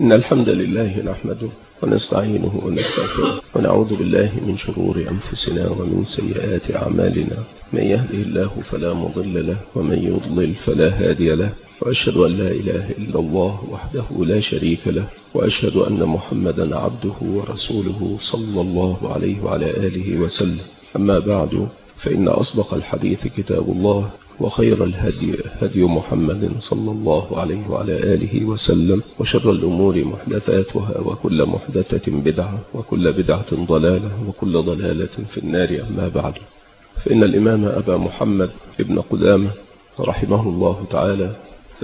إن الحمد لله نحمده ونستعينه ونستغفره ونعوذ بالله من شرور أنفسنا ومن سيئات أعمالنا. من يهده الله فلا مضل له ومن يضلل فلا هادي له، وأشهد أن لا إله إلا الله وحده لا شريك له، وأشهد أن محمدا عبده ورسوله صلى الله عليه وعلى آله وسلم. أما بعد، فإن أصدق الحديث كتاب الله، وخير الهدي هدي محمد صلى الله عليه وعلى آله وسلم، وشر الأمور محدثاتها، وكل محدثة بدعة، وكل بدعة ضلالة، وكل ضلالة في النار. أما بعد، فإن الإمام أبا محمد ابن قدامة رحمه الله تعالى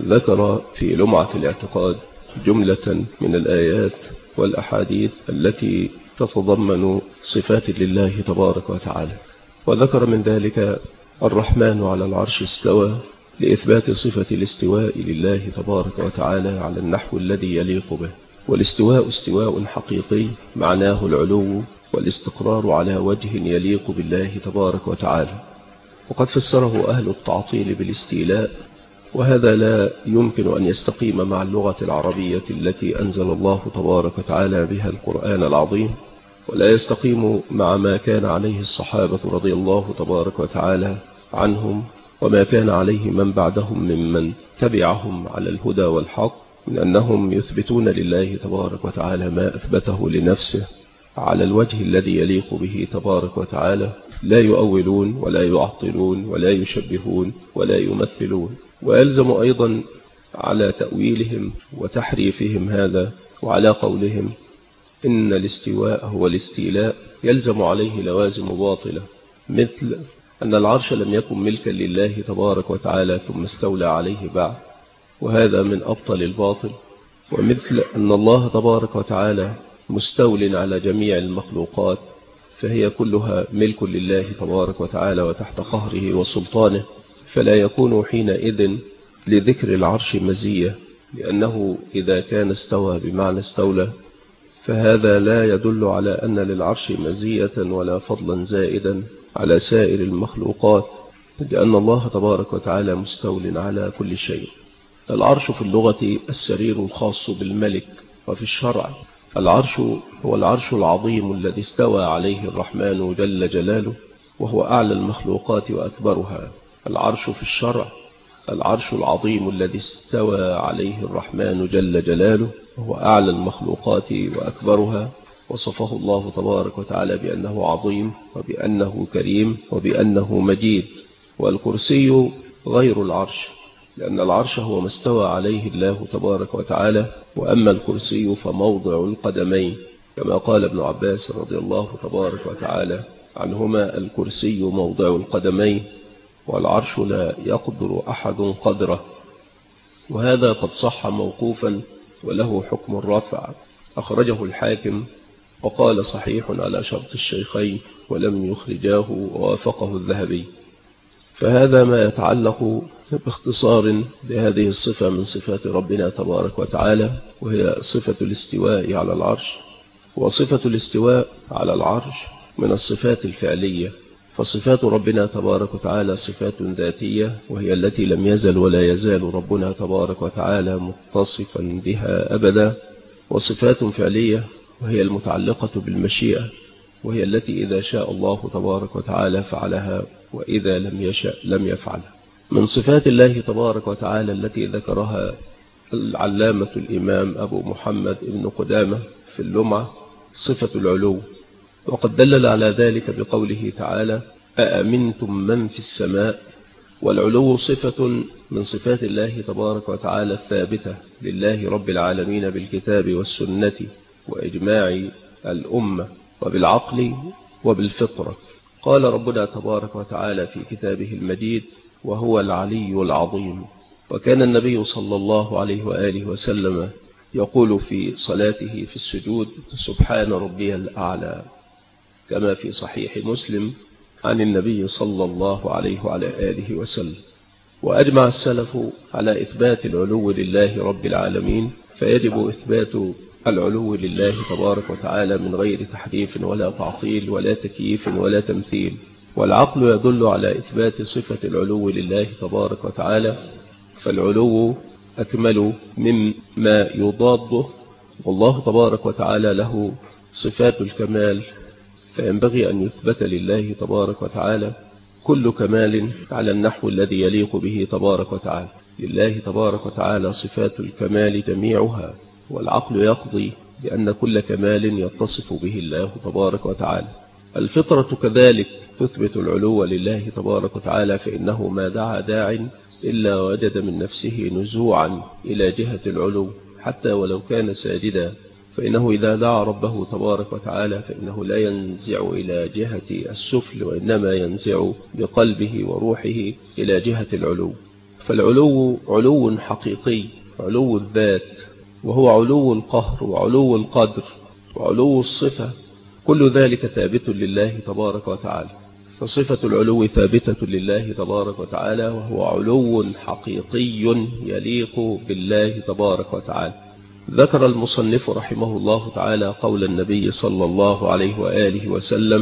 ذكر في لمعة الاعتقاد جملة من الآيات والأحاديث التي تتضمن صفات لله تبارك وتعالى، وذكر من ذلك الرحمن على العرش استوى، لإثبات صفة الاستواء لله تبارك وتعالى على النحو الذي يليق به. والاستواء استواء حقيقي معناه العلو والاستقرار على وجه يليق بالله تبارك وتعالى، وقد فسره أهل التعطيل بالاستيلاء، وهذا لا يمكن أن يستقيم مع اللغة العربية التي أنزل الله تبارك وتعالى بها القرآن العظيم، ولا يستقيم مع ما كان عليه الصحابة رضي الله تبارك وتعالى عنهم، وما كان عليه من بعدهم ممن تبعهم على الهدى والحق، من أنهم يثبتون لله تبارك وتعالى ما أثبته لنفسه على الوجه الذي يليق به تبارك وتعالى، لا يؤولون ولا يعطلون ولا يشبهون ولا يمثلون. ويلزم أيضا على تأويلهم وتحريفهم هذا وعلى قولهم إن الاستواء هو الاستيلاء يلزم عليه لوازم باطلة، مثل أن العرش لم يكن ملكا لله تبارك وتعالى ثم استولى عليه بعد، وهذا من أبطل الباطل، ومثل أن الله تبارك وتعالى مستول على جميع المخلوقات، فهي كلها ملك لله تبارك وتعالى وتحت قهره وسلطانه، فلا يكون حينئذ لذكر العرش مزية، لأنه إذا كان استوى بمعنى استولى فهذا لا يدل على أن للعرش مزية ولا فضلا زائدا على سائر المخلوقات، لأن الله تبارك وتعالى مستول على كل شيء. العرش في اللغة السرير الخاص بالملك، وفي الشرع العرش هو العرش العظيم الذي استوى عليه الرحمن جل جلاله، وهو أعلى المخلوقات وأكبرها. العرش في الشرع العرش العظيم الذي استوى عليه الرحمن جل جلاله، وهو أعلى المخلوقات وأكبرها، وصفه الله تبارك وتعالى بأنه عظيم وبأنه كريم وبأنه مجيد. والكرسي غير العرش، لأن العرش هو ما استوى عليه الله تبارك وتعالى، وأما الكرسي فموضع القدمين، كما قال ابن عباس رضي الله تبارك وتعالى عنهما: الكرسي موضع القدمين، والعرش لا يقدر أحد قدره. وهذا قد صح موقوفا وله حكم الرفع، أخرجه الحاكم وقال صحيح على شرط الشيخين ولم يخرجاه، ووافقه الذهبي. فهذا ما يتعلق باختصار بهذه الصفة من صفات ربنا تبارك وتعالى، وهي صفة الاستواء على العرش. وصفة الاستواء على العرش من الصفات الفعلية، فصفات ربنا تبارك وتعالى صفات ذاتية، وهي التي لم يزل ولا يزال ربنا تبارك وتعالى متصفا بها أبدا، وصفات فعلية وهي المتعلقة بالمشيئة، وهي التي إذا شاء الله تبارك وتعالى فعلها، وإذا لم يشأ لم يفعلها. من صفات الله تبارك وتعالى التي ذكرها العلامة الإمام أبو محمد ابن قدامة في اللمعة صفة العلو، وقد دلل على ذلك بقوله تعالى: أأمنتم من في السماء. والعلو صفة من صفات الله تبارك وتعالى الثابتة لله رب العالمين بالكتاب والسنة وإجماع الأمة وبالعقل وبالفطرة. قال ربنا تبارك وتعالى في كتابه المجيد: وهو العلي العظيم. وكان النبي صلى الله عليه وآله وسلم يقول في صلاته في السجود: سبحان ربي الأعلى، كما في صحيح مسلم عن النبي صلى الله عليه وعلى آله وسلم. وأجمع السلف على إثبات العلو لله رب العالمين، فيجب إثبات العلو لله تبارك وتعالى من غير تحريف ولا تعطيل ولا تكييف ولا تمثيل. والعقل يدل على إثبات صفة العلو لله تبارك وتعالى، فالعلو أكمل مما يضاده والله تبارك وتعالى له صفات الكمال، فينبغي أن يثبت لله تبارك وتعالى كل كمال على النحو الذي يليق به تبارك وتعالى. لله تبارك وتعالى صفات الكمال جميعها، والعقل يقضي بأن كل كمال يتصف به الله تبارك وتعالى. الفطرة كذلك تثبت العلو لله تبارك وتعالى، فإنه ما دعا داع إلا وجد من نفسه نزوعا إلى جهة العلو حتى ولو كان ساجدا، فإنه إذا دعا ربه تبارك وتعالى فإنه لا ينزع إلى جهة السفل، وإنما ينزع بقلبه وروحه إلى جهة العلو. فالعلو علو حقيقي، علو الذات، وهو علو القهر وعلو القدر وعلو الصفة، كل ذلك ثابت لله تبارك وتعالى. فصفة العلو ثابتة لله تبارك وتعالى، وهو علو حقيقي يليق بالله تبارك وتعالى. ذكر المصنف رحمه الله تعالى قول النبي صلى الله عليه وآله وسلم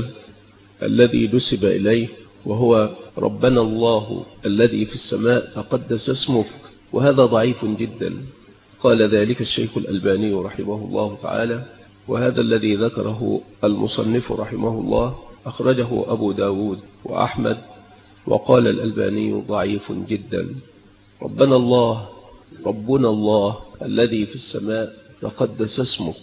الذي نسب إليه، وهو ربنا الله الذي في السماء تقدس اسمك، وهذا ضعيف جدا. قال ذلك الشيخ الألباني رحمه الله تعالى، وهذا الذي ذكره المصنف رحمه الله أخرجه أبو داود وأحمد، وقال الألباني ضعيف جدا. ربنا الله ربنا الله الذي في السماء تقدس اسمك.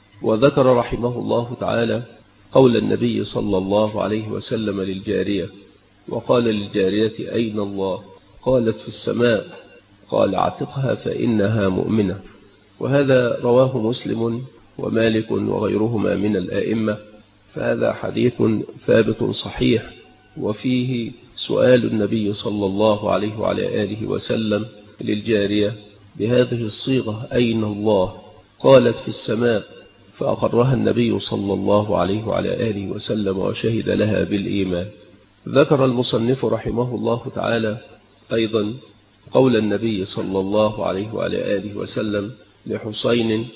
وذكر رحمه الله تعالى قول النبي صلى الله عليه وسلم للجارية، وقال للجارية أين الله؟ قالت في السماء. قال اعتقها فإنها مؤمنة. وهذا رواه مسلم ومالك وغيرهما من الآئمة، فهذا حديث ثابت صحيح، وفيه سؤال النبي صلى الله عليه وعلى آله وسلم للجارية بهذه الصيغة أين الله؟ قالت في السماء، فأقرها النبي صلى الله عليه وعلى آله وسلم وشهد لها بالإيمان. ذكر المصنف رحمه الله تعالى أيضا قول النبي صلى الله عليه وعلى آله وسلم لحسين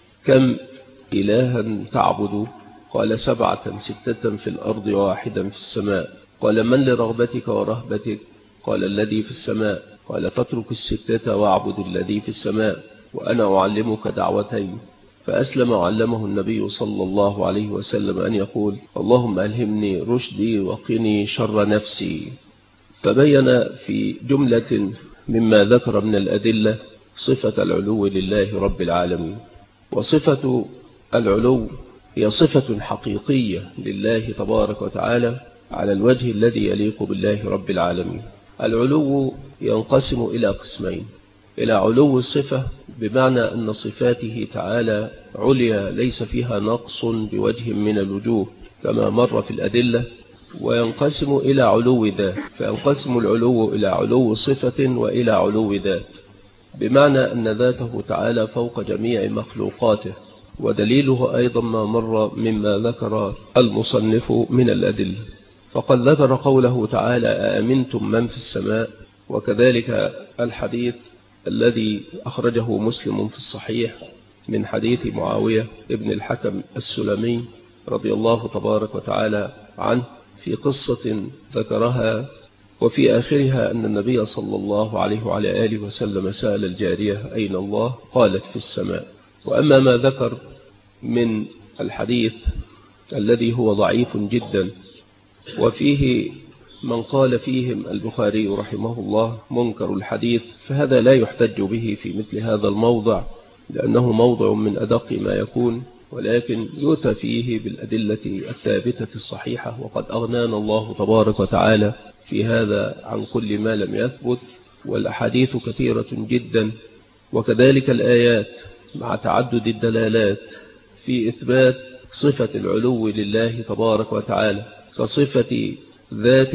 كم إلها تعبد؟ قال 7 6 في الأرض و1 في السماء. قال من لرغبتك ورهبتك؟ قال الذي في السماء. قال تترك 6 واعبد الذي في السماء، وأنا أعلمك دعوتين. فأسلم وعلمه النبي صلى الله عليه وسلم أن يقول اللهم ألهمني رشدي وقني شر نفسي. فبين في جملة مما ذكر من الأدلة صفة العلو لله رب العالمين. وصفة العلو هي صفة حقيقية لله تبارك وتعالى على الوجه الذي يليق بالله رب العالمين. العلو ينقسم إلى قسمين: إلى علو الصفة بمعنى أن صفاته تعالى عليا ليس فيها نقص بوجه من الوجوه كما مر في الأدلة، وينقسم إلى علو ذات. فينقسم العلو إلى علو صفة وإلى علو ذات، بمعنى أن ذاته تعالى فوق جميع مخلوقاته، ودليله أيضا ما مر مما ذكر المصنف من الأدلة. فقد ذكر قوله تعالى أأمنتم من في السماء، وكذلك الحديث الذي أخرجه مسلم في الصحيح من حديث معاوية ابن الحكم السلمي رضي الله تبارك وتعالى عنه في قصة ذكرها، وفي آخرها أن النبي صلى الله عليه وعلى آله وسلم سأل الجارية أين الله؟ قالت في السماء. وأما ما ذكر من الحديث الذي هو ضعيف جدا وفيه من قال فيهم البخاري رحمه الله منكر الحديث، فهذا لا يحتج به في مثل هذا الموضع، لأنه موضع من أدق ما يكون، ولكن يؤتى فيه بالأدلة الثابتة الصحيحة. وقد أغنانا الله تبارك وتعالى في هذا عن كل ما لم يثبت، والأحاديث كثيرة جدا، وكذلك الآيات مع تعدد الدلالات في إثبات صفة العلو لله تبارك وتعالى كصفة ذات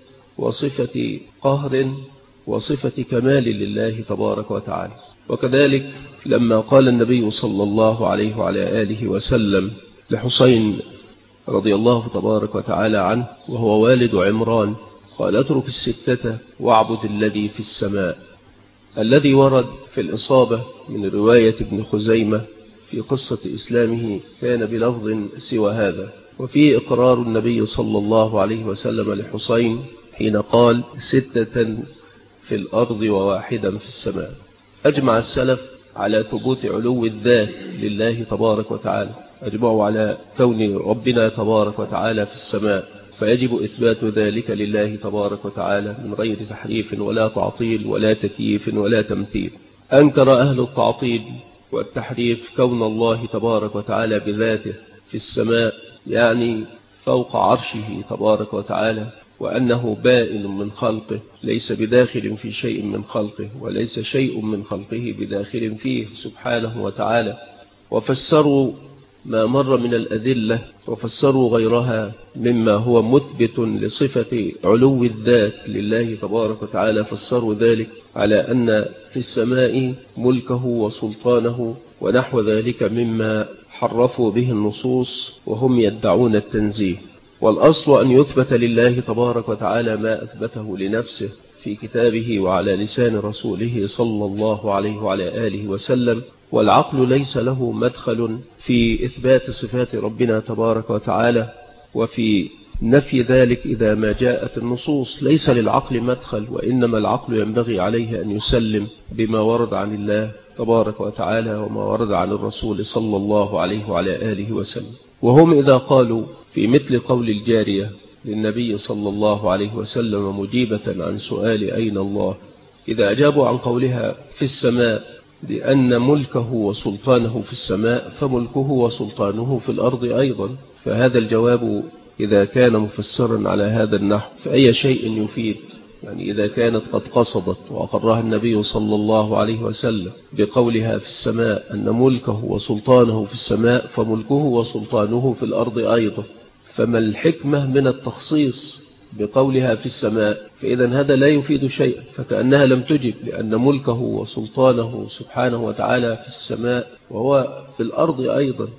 وصفة قهر وصفة كمال لله تبارك وتعالى. وكذلك لما قال النبي صلى الله عليه وعلى آله وسلم لحسين رضي الله تبارك وتعالى عنه وهو والد عمران، قال اترك 6 واعبد الذي في السماء. الذي ورد في الإصابة من رواية ابن خزيمة في قصة إسلامه كان بلفظ سوى هذا، وفيه إقرار النبي صلى الله عليه وسلم لحسين حين قال 6 في الأرض و1 في السماء. أجمع السلف على ثبوت علو الذات لله تبارك وتعالى، أجمعوا على كون ربنا تبارك وتعالى في السماء، فيجب إثبات ذلك لله تبارك وتعالى من غير تحريف ولا تعطيل ولا تكييف ولا تمثيل. أنكر أهل التعطيل والتحريف كون الله تبارك وتعالى بذاته في السماء، يعني فوق عرشه تبارك وتعالى، وأنه بائن من خلقه ليس بداخل في شيء من خلقه، وليس شيء من خلقه بداخل فيه سبحانه وتعالى. وفسروا ما مر من الأدلة وفسروا غيرها مما هو مثبت لصفة علو الذات لله تبارك وتعالى، فسروا ذلك على أن في السماء ملكه وسلطانه ونحو ذلك مما حرفوا به النصوص وهم يدعون التنزيه. والأصل أن يثبت لله تبارك وتعالى ما أثبته لنفسه في كتابه وعلى لسان رسوله صلى الله عليه وعلى آله وسلم، والعقل ليس له مدخل في إثبات صفات ربنا تبارك وتعالى وفي نفي ذلك إذا ما جاءت النصوص. ليس للعقل مدخل، وإنما العقل ينبغي عليه أن يسلم بما ورد عن الله تبارك وتعالى وما ورد عن الرسول صلى الله عليه وعلى آله وسلم. وهم إذا قالوا في مثل قول الجارية للنبي صلى الله عليه وسلم مجيبة عن سؤال أين الله، إذا أجابوا عن قولها في السماء لأن ملكه وسلطانه في السماء، فملكه وسلطانه في الأرض أيضا. فهذا الجواب إذا كان مفسرا على هذا النحو فأي شيء يفيد، يعني إذا كانت قد قصدت وأقرها النبي صلى الله عليه وسلم بقولها في السماء أن ملكه وسلطانه في السماء، فملكه وسلطانه في الأرض أيضا، فما الحكمة من التخصيص بقولها في السماء؟ فإذا هذا لا يفيد شيئا، فكأنها لم تجب، لأن ملكه وسلطانه سبحانه وتعالى في السماء وهو في الأرض أيضا.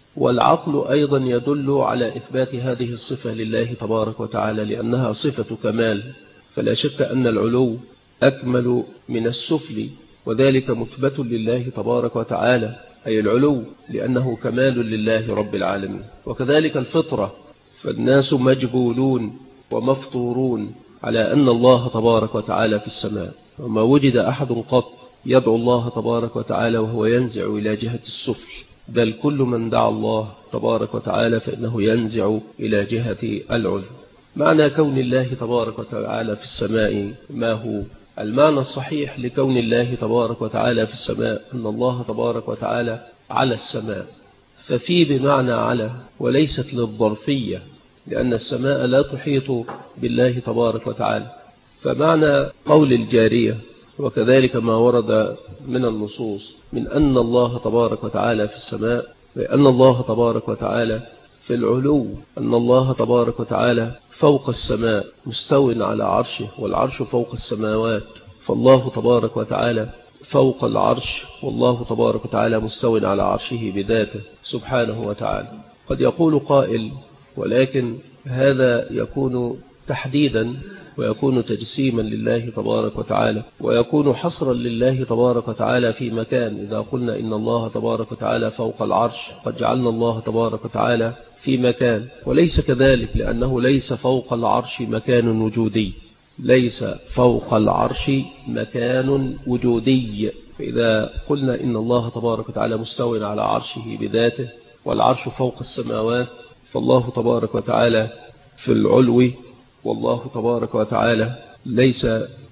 والعقل أيضا يدل على إثبات هذه الصفة لله تبارك وتعالى لأنها صفة كمال، فلا شك أن العلو أكمل من السفل، وذلك مثبت لله تبارك وتعالى، أي العلو لأنه كمال لله رب العالمين. وكذلك الفطرة، فالناس مجبولون ومفطورون على أن الله تبارك وتعالى في السماء، وما وجد أحد قط يدعو الله تبارك وتعالى وهو ينزع إلى جهة السفل، بل كل من دعا الله تبارك وتعالى فإنه ينزع إلى جهة العلو. معنى كون الله تبارك وتعالى في السماء ما هو؟ المعنى الصحيح لكون الله تبارك وتعالى في السماء أن الله تبارك وتعالى على السماء، ففي بمعنى على وليست للظرفية، لأن السماء لا تحيط بالله تبارك وتعالى. فمعنى قول الجارية وكذلك ما ورد من النصوص من أن الله تبارك وتعالى في السماء، لأن الله تبارك وتعالى في العلو، أن الله تبارك وتعالى فوق السماء مستو على عرشه، والعرش فوق السماوات، فالله تبارك وتعالى فوق العرش، والله تبارك وتعالى مستو على عرشه بذاته سبحانه وتعالى. قد يقول قائل ولكن هذا يكون تحديدا ويكون تجسيما لله تبارك وتعالى، ويكون حصرا لله تبارك وتعالى في مكان. إذا قلنا إن الله تبارك وتعالى فوق العرش قد جعلنا الله تبارك وتعالى في مكان، وليس كذلك، لأنه ليس فوق العرش مكان وجودي، ليس فوق العرش مكان وجودي. فإذا قلنا إن الله تبارك وتعالى مستوٍ على عرشه بذاته والعرش فوق السماوات، فالله تبارك وتعالى في العلو، والله تبارك وتعالى ليس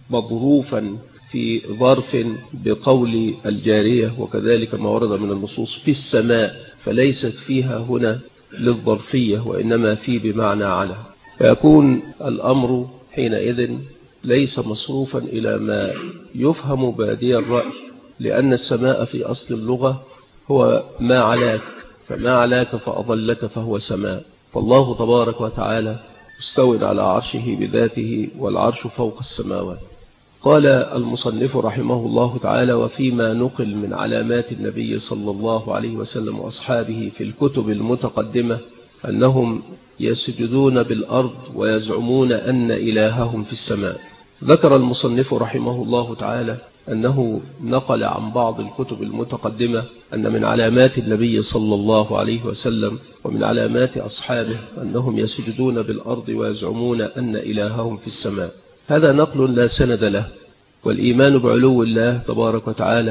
مظروفا في ظرف بقول الجارية، وكذلك ما ورد من النصوص في السماء، فليست فيها هنا للظرفية وإنما في بمعنى على، فيكون الأمر حينئذ ليس مصروفا إلى ما يفهم بادي الرأي، لأن السماء في أصل اللغة هو ما علاك، فما علاك فأضلك فهو سماء. فالله تبارك وتعالى مستوٍ على عرشه بذاته والعرش فوق السماوات. قال المصنف رحمه الله تعالى: وفيما نقل من علامات النبي صلى الله عليه وسلم وأصحابه في الكتب المتقدمة أنهم يسجدون بالأرض ويزعمون أن إلههم في السماء. ذكر المصنف رحمه الله تعالى أنه نقل عن بعض الكتب المتقدمة أن من علامات النبي صلى الله عليه وسلم ومن علامات أصحابه أنهم يسجدون بالأرض ويزعمون أن إلههم في السماء. هذا نقل لا سند له، والإيمان بعلو الله تبارك وتعالى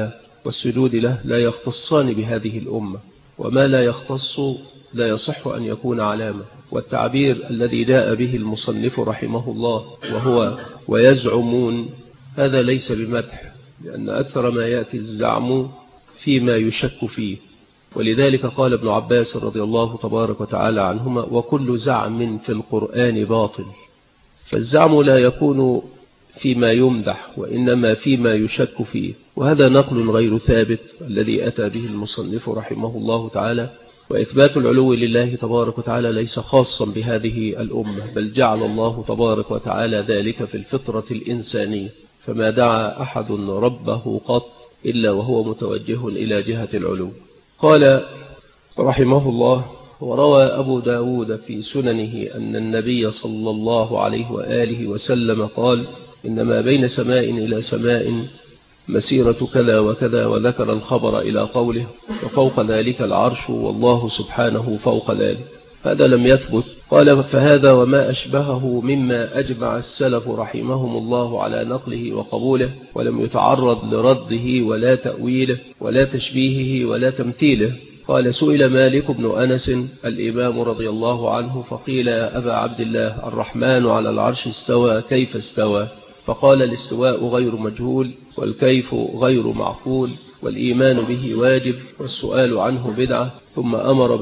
والسجود له لا يختصان بهذه الأمة، وما لا يختص لا يصح أن يكون علامة. والتعبير الذي جاء به المصنف رحمه الله وهو ويزعمون هذا ليس بمدح، لأن أكثر ما يأتي الزعم فيما يشك فيه. ولذلك قال ابن عباس رضي الله تبارك وتعالى عنهما وكل زعم في القرآن باطل. فالزعم لا يكون فيما يمدح وإنما فيما يشك فيه، وهذا نقل غير ثابت الذي أتى به المصنف رحمه الله تعالى. وإثبات العلو لله تبارك وتعالى ليس خاصا بهذه الأمة، بل جعل الله تبارك وتعالى ذلك في الفطرة الإنسانية، فما دعا أحد ربه قط إلا وهو متوجه إلى جهة العلو. قال رحمه الله وروى أبو داود في سننه أن النبي صلى الله عليه وآله وسلم قال إنما بين سماء إلى سماء مسيرة كذا وكذا، وذكر الخبر إلى قوله وفوق ذلك العرش والله سبحانه فوق ذلك. هذا لم يثبت. قال فهذا وما أشبهه مما أجمع السلف رحمهم الله على نقله وقبوله، ولم يتعرض لرده ولا تأويله ولا تشبيهه ولا تمثيله. قال سئل مالك بن أنس الإمام رضي الله عنه فقيل يا أبا عبد الله الرحمن على العرش استوى كيف استوى؟ فقال الاستواء غير مجهول، والكيف غير معقول، والإيمان به واجب، والسؤال عنه بدعة. ثم أمر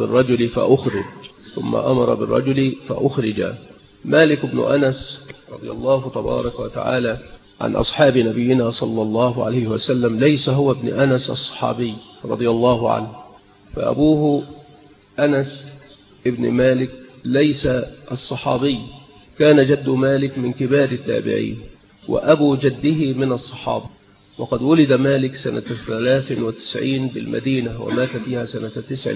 بالرجل فأخرج. مالك بن أنس رضي الله تبارك وتعالى عن أصحاب نبينا صلى الله عليه وسلم ليس هو ابن أنس الصحابي رضي الله عنه، فأبوه أنس ابن مالك ليس الصحابي، كان جد مالك من كبار التابعين، وأبو جده من الصحابة. وقد ولد مالك سنة 93 بالمدينة، ومات فيها سنة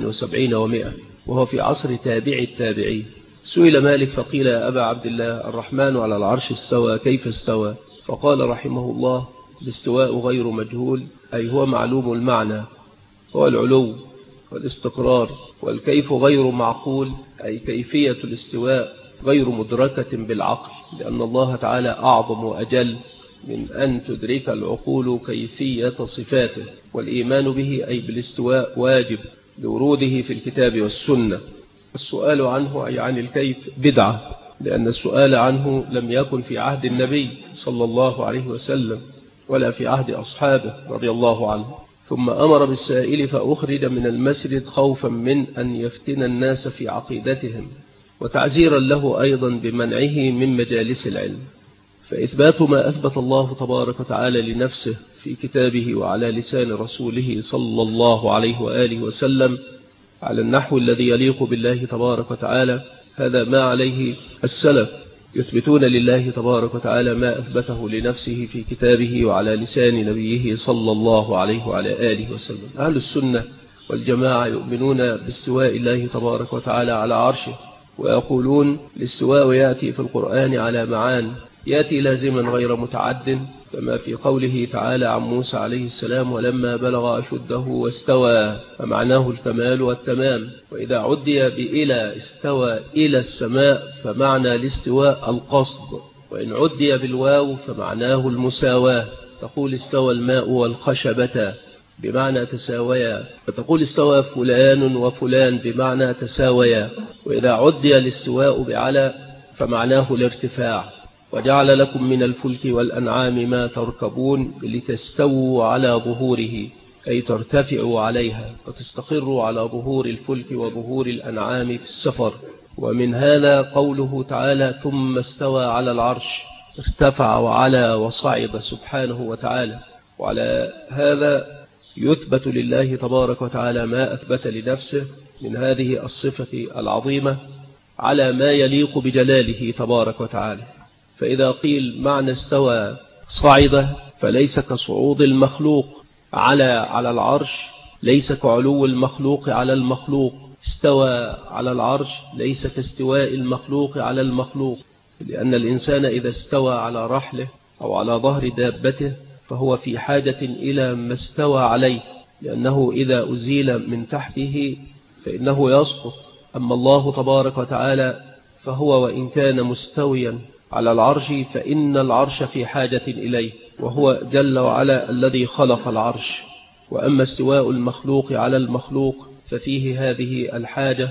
79 و100، وهو في عصر تابع التابعين. سئل مالك فقيل يا أبا عبد الله الرحمن على العرش استوى كيف استوى؟ فقال رحمه الله الاستواء غير مجهول، أي هو معلوم المعنى، هو العلو والاستقرار. والكيف غير معقول، أي كيفية الاستواء غير مدركة بالعقل، لأن الله تعالى أعظم وأجل من أن تدرك العقول كيفية صفاته. والإيمان به أي بالاستواء واجب لوروده في الكتاب والسنة. السؤال عنه أي عن الكيف بدعة، لأن السؤال عنه لم يكن في عهد النبي صلى الله عليه وسلم ولا في عهد أصحابه رضي الله عنه. ثم أمر بالسائل فأخرج من المسجد خوفا من أن يفتن الناس في عقيدتهم، وتعزيرا له أيضا بمنعه من مجالس العلم. فإثبات ما أثبت الله تبارك وتعالى لنفسه في كتابه وعلى لسان رسوله صلى الله عليه وآله وسلم على النحو الذي يليق بالله تبارك وتعالى، هذا ما عليه السلف، يثبتون لله تبارك وتعالى ما أثبته لنفسه في كتابه وعلى لسان نبيه صلى الله عليه وعلى آله وسلم. أهل السنة والجماعة يؤمنون باستواء الله تبارك وتعالى على عرشه، ويقولون الاستواء يأتي في القرآن على معان، يأتي لازما غير متعد، كما في قوله تعالى عن موسى عليه السلام ولما بلغ أشده واستوى، فمعناه الكمال والتمام. وإذا عدي بإلى استوى إلى السماء فمعنى الاستواء القصد، وإن عدي بالواو فمعناه المساواة. تقول استوى الماء والخشبة بمعنى تساويا، فتقول استوى فلان وفلان بمعنى تساويا. وإذا عدي الاستواء بعلى فمعناه الارتفاع. وجعل لكم من الفلك والأنعام ما تركبون لتستووا على ظهوره، أي ترتفعوا عليها وتستقروا على ظهور الفلك وظهور الأنعام في السفر. ومن هذا قوله تعالى ثم استوى على العرش، ارتفع وعلى وصعد سبحانه وتعالى. وعلى هذا يثبت لله تبارك وتعالى ما أثبت لنفسه من هذه الصفة العظيمة على ما يليق بجلاله تبارك وتعالى. فإذا قيل معنى استوى صعد فليس كصعود المخلوق على العرش، ليس كعلو المخلوق على المخلوق. استوى على العرش ليس كاستواء المخلوق على المخلوق، لأن الإنسان إذا استوى على رحله أو على ظهر دابته فهو في حاجة إلى ما استوى عليه، لأنه إذا أزيل من تحته فإنه يسقط. أما الله تبارك وتعالى فهو وإن كان مستويا على العرش فإن العرش في حاجة إليه، وهو جل وعلا الذي خلق العرش، وأما استواء المخلوق على المخلوق ففيه هذه الحاجة،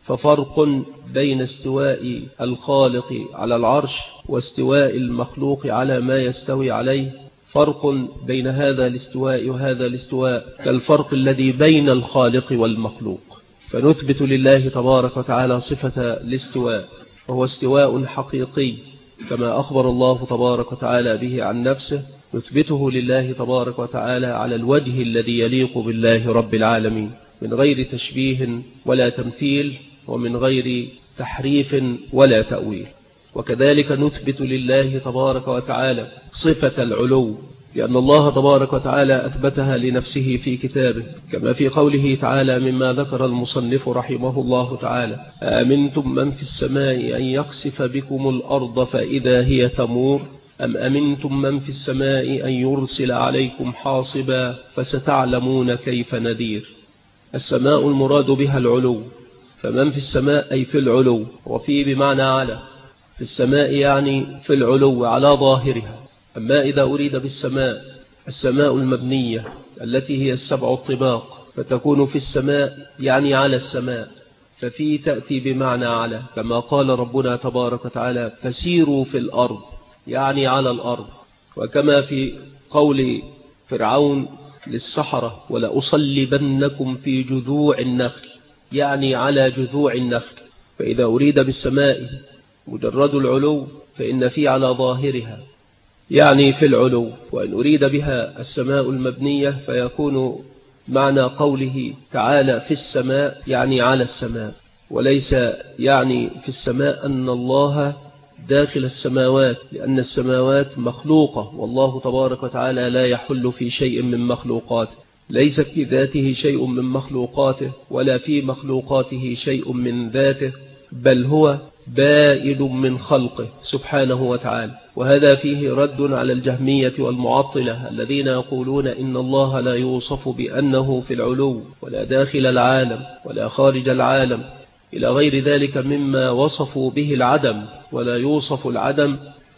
ففرق بين استواء الخالق على العرش واستواء المخلوق على ما يستوي عليه، فرق بين هذا الاستواء وهذا الاستواء كالفرق الذي بين الخالق والمخلوق. فنثبت لله تبارك وتعالى صفة الاستواء، وهو استواء حقيقي كما أخبر الله تبارك وتعالى به عن نفسه، نثبته لله تبارك وتعالى على الوجه الذي يليق بالله رب العالمين، من غير تشبيه ولا تمثيل، ومن غير تحريف ولا تأويل. وكذلك نثبت لله تبارك وتعالى صفة العلو، لأن الله تبارك وتعالى أثبتها لنفسه في كتابه، كما في قوله تعالى مما ذكر المصنف رحمه الله تعالى: أأمنتم من في السماء أن يخسف بكم الأرض فإذا هي تمور أم أمنتم من في السماء أن يرسل عليكم حاصبا فستعلمون كيف نذير. السماء المراد بها العلو، فمن في السماء أي في العلو، وفي بمعنى على، في السماء يعني في العلو على ظاهرها. أما إذا أريد بالسماء السماء المبنية التي هي السبع الطباق فتكون في السماء يعني على السماء، ففي تأتي بمعنى على، كما قال ربنا تبارك وتعالى: فسيروا في الأرض يعني على الأرض. وكما في قول فرعون للسحرة: ولأصلبنكم في جذوع النخل يعني على جذوع النخل. فإذا أريد بالسماء مجرد العلو فإن في على ظاهرها يعني في العلو، وإن أريد بها السماء المبنية فيكون معنى قوله تعالى في السماء يعني على السماء، وليس يعني في السماء أن الله داخل السماوات، لأن السماوات مخلوقة، والله تبارك وتعالى لا يحل في شيء من مخلوقاته، ليس في ذاته شيء من مخلوقاته ولا في مخلوقاته شيء من ذاته، بل هو بائد من خلقه سبحانه وتعالى. وهذا فيه رد على الجهمية والمعطلة الذين يقولون إن الله لا يوصف بأنه في العلو ولا داخل العالم ولا خارج العالم إلى غير ذلك مما وصفوا به العدم، ولا يوصف العدم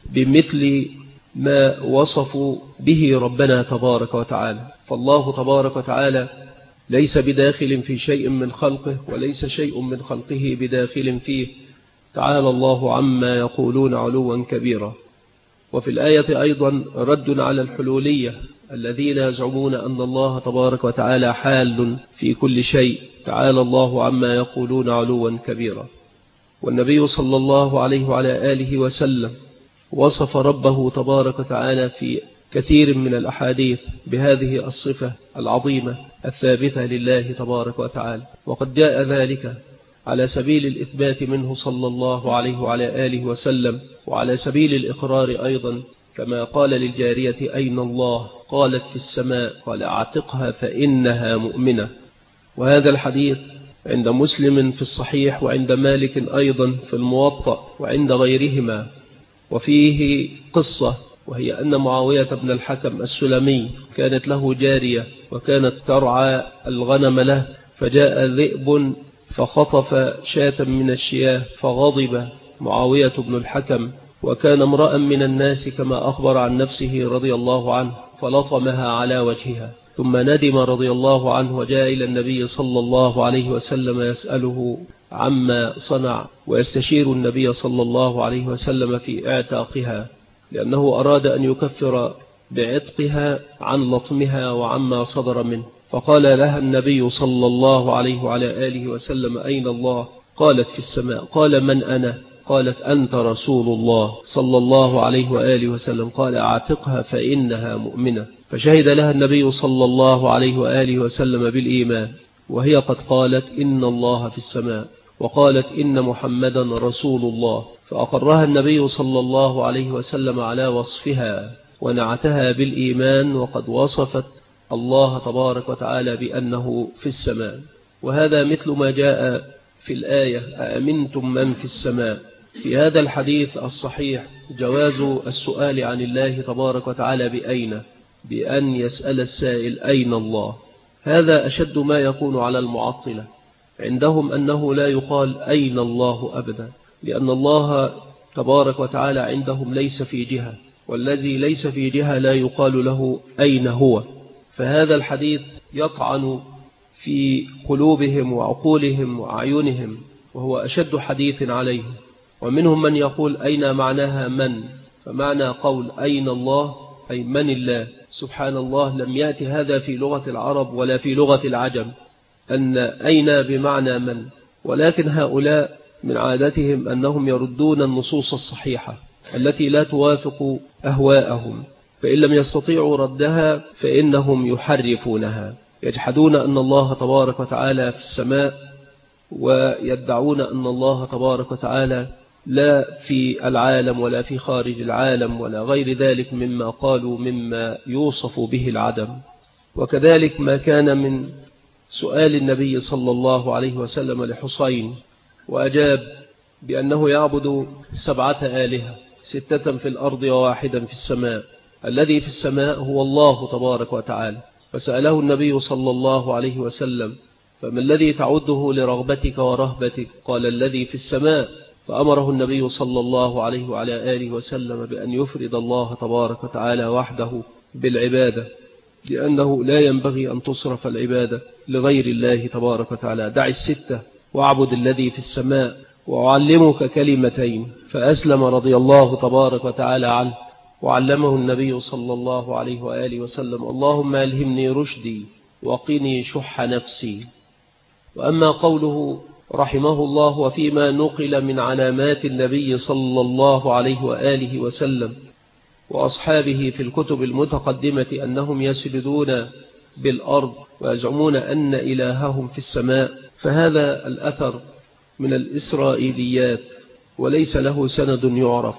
بمثل ما وصفوا به ربنا تبارك وتعالى. فالله تبارك وتعالى ليس بداخل في شيء من خلقه، وليس شيء من خلقه بداخل فيه، تعالى الله عما يقولون علوا كبيرا. وفي الآية أيضا رد على الحلولية الذين يزعمون أن الله تبارك وتعالى حال في كل شيء، تعالى الله عما يقولون علوا كبيرا. والنبي صلى الله عليه وعلى آله وسلم وصف ربه تبارك وتعالى في كثير من الأحاديث بهذه الصفة العظيمة الثابتة لله تبارك وتعالى، وقد جاء ذلك على سبيل الإثبات منه صلى الله عليه وعلى آله وسلم، وعلى سبيل الإقرار أيضا، كما قال للجارية: أين الله؟ قالت: في السماء. قال: أعتقها فإنها مؤمنة. وهذا الحديث عند مسلم في الصحيح، وعند مالك أيضا في الموطأ، وعند غيرهما. وفيه قصة، وهي أن معاوية بن الحكم السلمي كانت له جارية وكانت ترعى الغنم له، فجاء ذئب فخطف شاة من الشياه، فغضب معاوية بن الحكم، وكان امرأ من الناس كما أخبر عن نفسه رضي الله عنه، فلطمها على وجهها، ثم ندم رضي الله عنه وجاء إلى النبي صلى الله عليه وسلم يسأله عما صنع، ويستشير النبي صلى الله عليه وسلم في اعتاقها، لأنه أراد أن يكفر بعتقها عن لطمها وعما صدر منه. فقال لها النبي صلى الله عليه وعلى آله وسلم: أين الله؟ قالت: في السماء. قال: من أنا؟ قالت: أنت رسول الله صلى الله عليه وآله وسلم. قال: أعتقها فإنها مؤمنة. فشهد لها النبي صلى الله عليه وآله وسلم بالإيمان، وهي قد قالت: إن الله في السماء، وقالت: إن محمدا رسول الله، فأقرها النبي صلى الله عليه وسلم على وصفها ونعتها بالإيمان، وقد وصفت الله تبارك وتعالى بأنه في السماء. وهذا مثل ما جاء في الآية: أأمنتم من في السماء. في هذا الحديث الصحيح جواز السؤال عن الله تبارك وتعالى بأين، بأن يسأل السائل: أين الله؟ هذا أشد ما يكون على المعطلة، عندهم أنه لا يقال أين الله أبدا، لأن الله تبارك وتعالى عندهم ليس في جهة، والذي ليس في جهة لا يقال له أين هو. فهذا الحديث يطعن في قلوبهم وعقولهم وأعينهم، وهو أشد حديث عليهم. ومنهم من يقول أين معناها من، فمعنى قول أين الله أي من الله. سبحان الله، لم يأتي هذا في لغة العرب ولا في لغة العجم أن أين بمعنى من، ولكن هؤلاء من عادتهم أنهم يردون النصوص الصحيحة التي لا توافق أهواءهم، فإن لم يستطيعوا ردها فإنهم يحرفونها، يجحدون أن الله تبارك وتعالى في السماء، ويدعون أن الله تبارك وتعالى لا في العالم ولا في خارج العالم ولا غير ذلك مما قالوا مما يوصف به العدم. وكذلك ما كان من سؤال النبي صلى الله عليه وسلم لحسين، وأجاب بأنه يعبد 7 آلهة، 6 في الأرض وواحدا في السماء، الذي في السماء هو الله تبارك وتعالى. فسأله النبي صلى الله عليه وسلم فما الذي تعده لرغبتك ورهبتك؟ قال الذي في السماء. فأمره النبي صلى الله عليه وعلى آله وسلم بأن يفرد الله تبارك وتعالى وحده بالعبادة، لأنه لا ينبغي أن تصرف العبادة لغير الله تبارك وتعالى. دع 6 واعبد الذي في السماء وأعلمك كلمتين. فأسلم رضي الله تبارك وتعالى عنه، وعلمه النبي صلى الله عليه وآله وسلم اللهم ألهمني رشدي وقني شح نفسي. وأما قوله رحمه الله وفيما نقل من علامات النبي صلى الله عليه وآله وسلم وأصحابه في الكتب المتقدمة أنهم يسجدون بالأرض ويزعمون أن إلههم في السماء، فهذا الأثر من الإسرائيليات وليس له سند يعرف،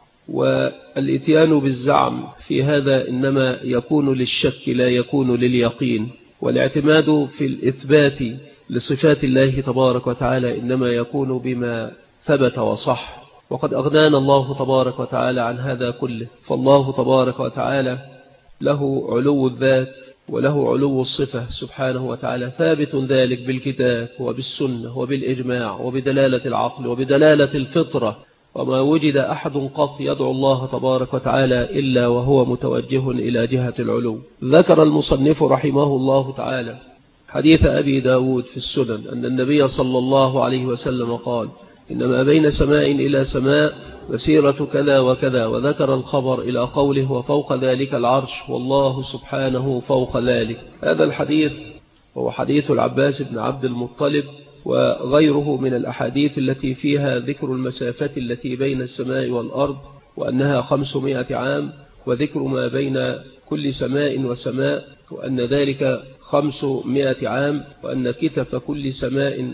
والإتيان بالزعم في هذا إنما يكون للشك لا يكون لليقين، والاعتماد في الإثبات لصفات الله تبارك وتعالى إنما يكون بما ثبت وصح. وقد أغنانا الله تبارك وتعالى عن هذا كله، فالله تبارك وتعالى له علو الذات وله علو الصفة سبحانه وتعالى، ثابت ذلك بالكتاب وبالسنة وبالإجماع وبدلالة العقل وبدلالة الفطرة، وما وجد أحد قط يدعو الله تبارك وتعالى إلا وهو متوجه إلى جهة العلو. ذكر المصنف رحمه الله تعالى حديث أبي داود في السنن أن النبي صلى الله عليه وسلم قال إنما بين سماء إلى سماء مسيرة كذا وكذا، وذكر الخبر إلى قوله وفوق ذلك العرش والله سبحانه فوق ذلك. هذا الحديث هو حديث العباس بن عبد المطلب وغيره من الأحاديث التي فيها ذكر المسافة التي بين السماء والأرض وأنها 500 عام، وذكر ما بين كل سماء وسماء وأن ذلك 500 عام، وأن كتف كل سماء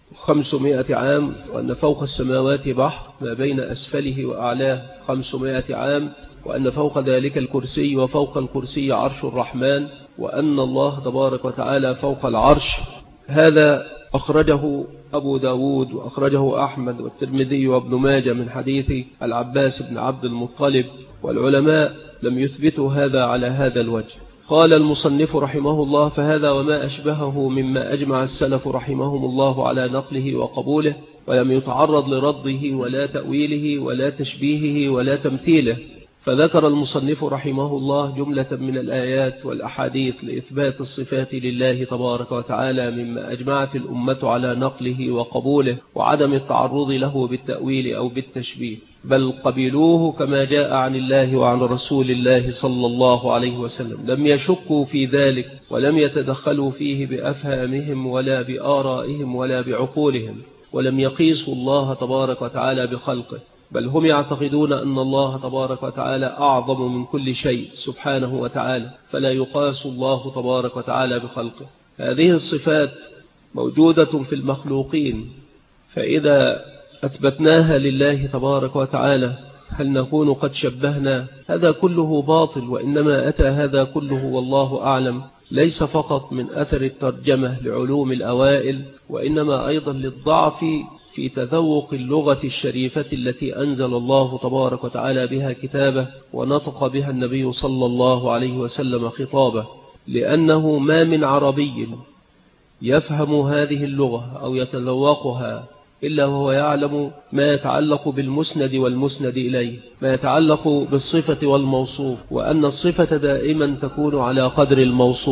500 عام، وأن فوق السماوات بحر ما بين أسفله وأعلاه 500 عام، وأن فوق ذلك الكرسي وفوق الكرسي عرش الرحمن، وأن الله تبارك وتعالى فوق العرش. هذا أخرجه أبو داود وأخرجه أحمد والترمذي وابن ماجه من حديث العباس بن عبد المطلب، والعلماء لم يثبتوا هذا على هذا الوجه. قال المصنف رحمه الله فهذا وما أشبهه مما أجمع السلف رحمهم الله على نقله وقبوله، ولم يتعرض لرده ولا تأويله ولا تشبيهه ولا تمثيله. فذكر المصنف رحمه الله جملة من الآيات والأحاديث لإثبات الصفات لله تبارك وتعالى مما أجمعت الأمة على نقله وقبوله وعدم التعرض له بالتأويل أو بالتشبيه، بل قبلوه كما جاء عن الله وعن رسول الله صلى الله عليه وسلم، لم يشكوا في ذلك ولم يتدخلوا فيه بأفهامهم ولا بآرائهم ولا بعقولهم، ولم يقيسوا الله تبارك وتعالى بخلقه، بل هم يعتقدون أن الله تبارك وتعالى أعظم من كل شيء سبحانه وتعالى، فلا يقاس الله تبارك وتعالى بخلقه. هذه الصفات موجودة في المخلوقين، فإذا أثبتناها لله تبارك وتعالى هل نكون قد شبهنا؟ هذا كله باطل، وإنما أتى هذا كله والله أعلم ليس فقط من أثر الترجمة لعلوم الأوائل، وإنما أيضا للضعف في تذوق اللغة الشريفة التي أنزل الله تبارك وتعالى بها كتابه ونطق بها النبي صلى الله عليه وسلم خطابه، لأنه ما من عربي يفهم هذه اللغة أو يتذوقها إلا وهو يعلم ما يتعلق بالمسند والمسند إليه، ما يتعلق بالصفة والموصوف، وأن الصفة دائما تكون على قدر الموصوف،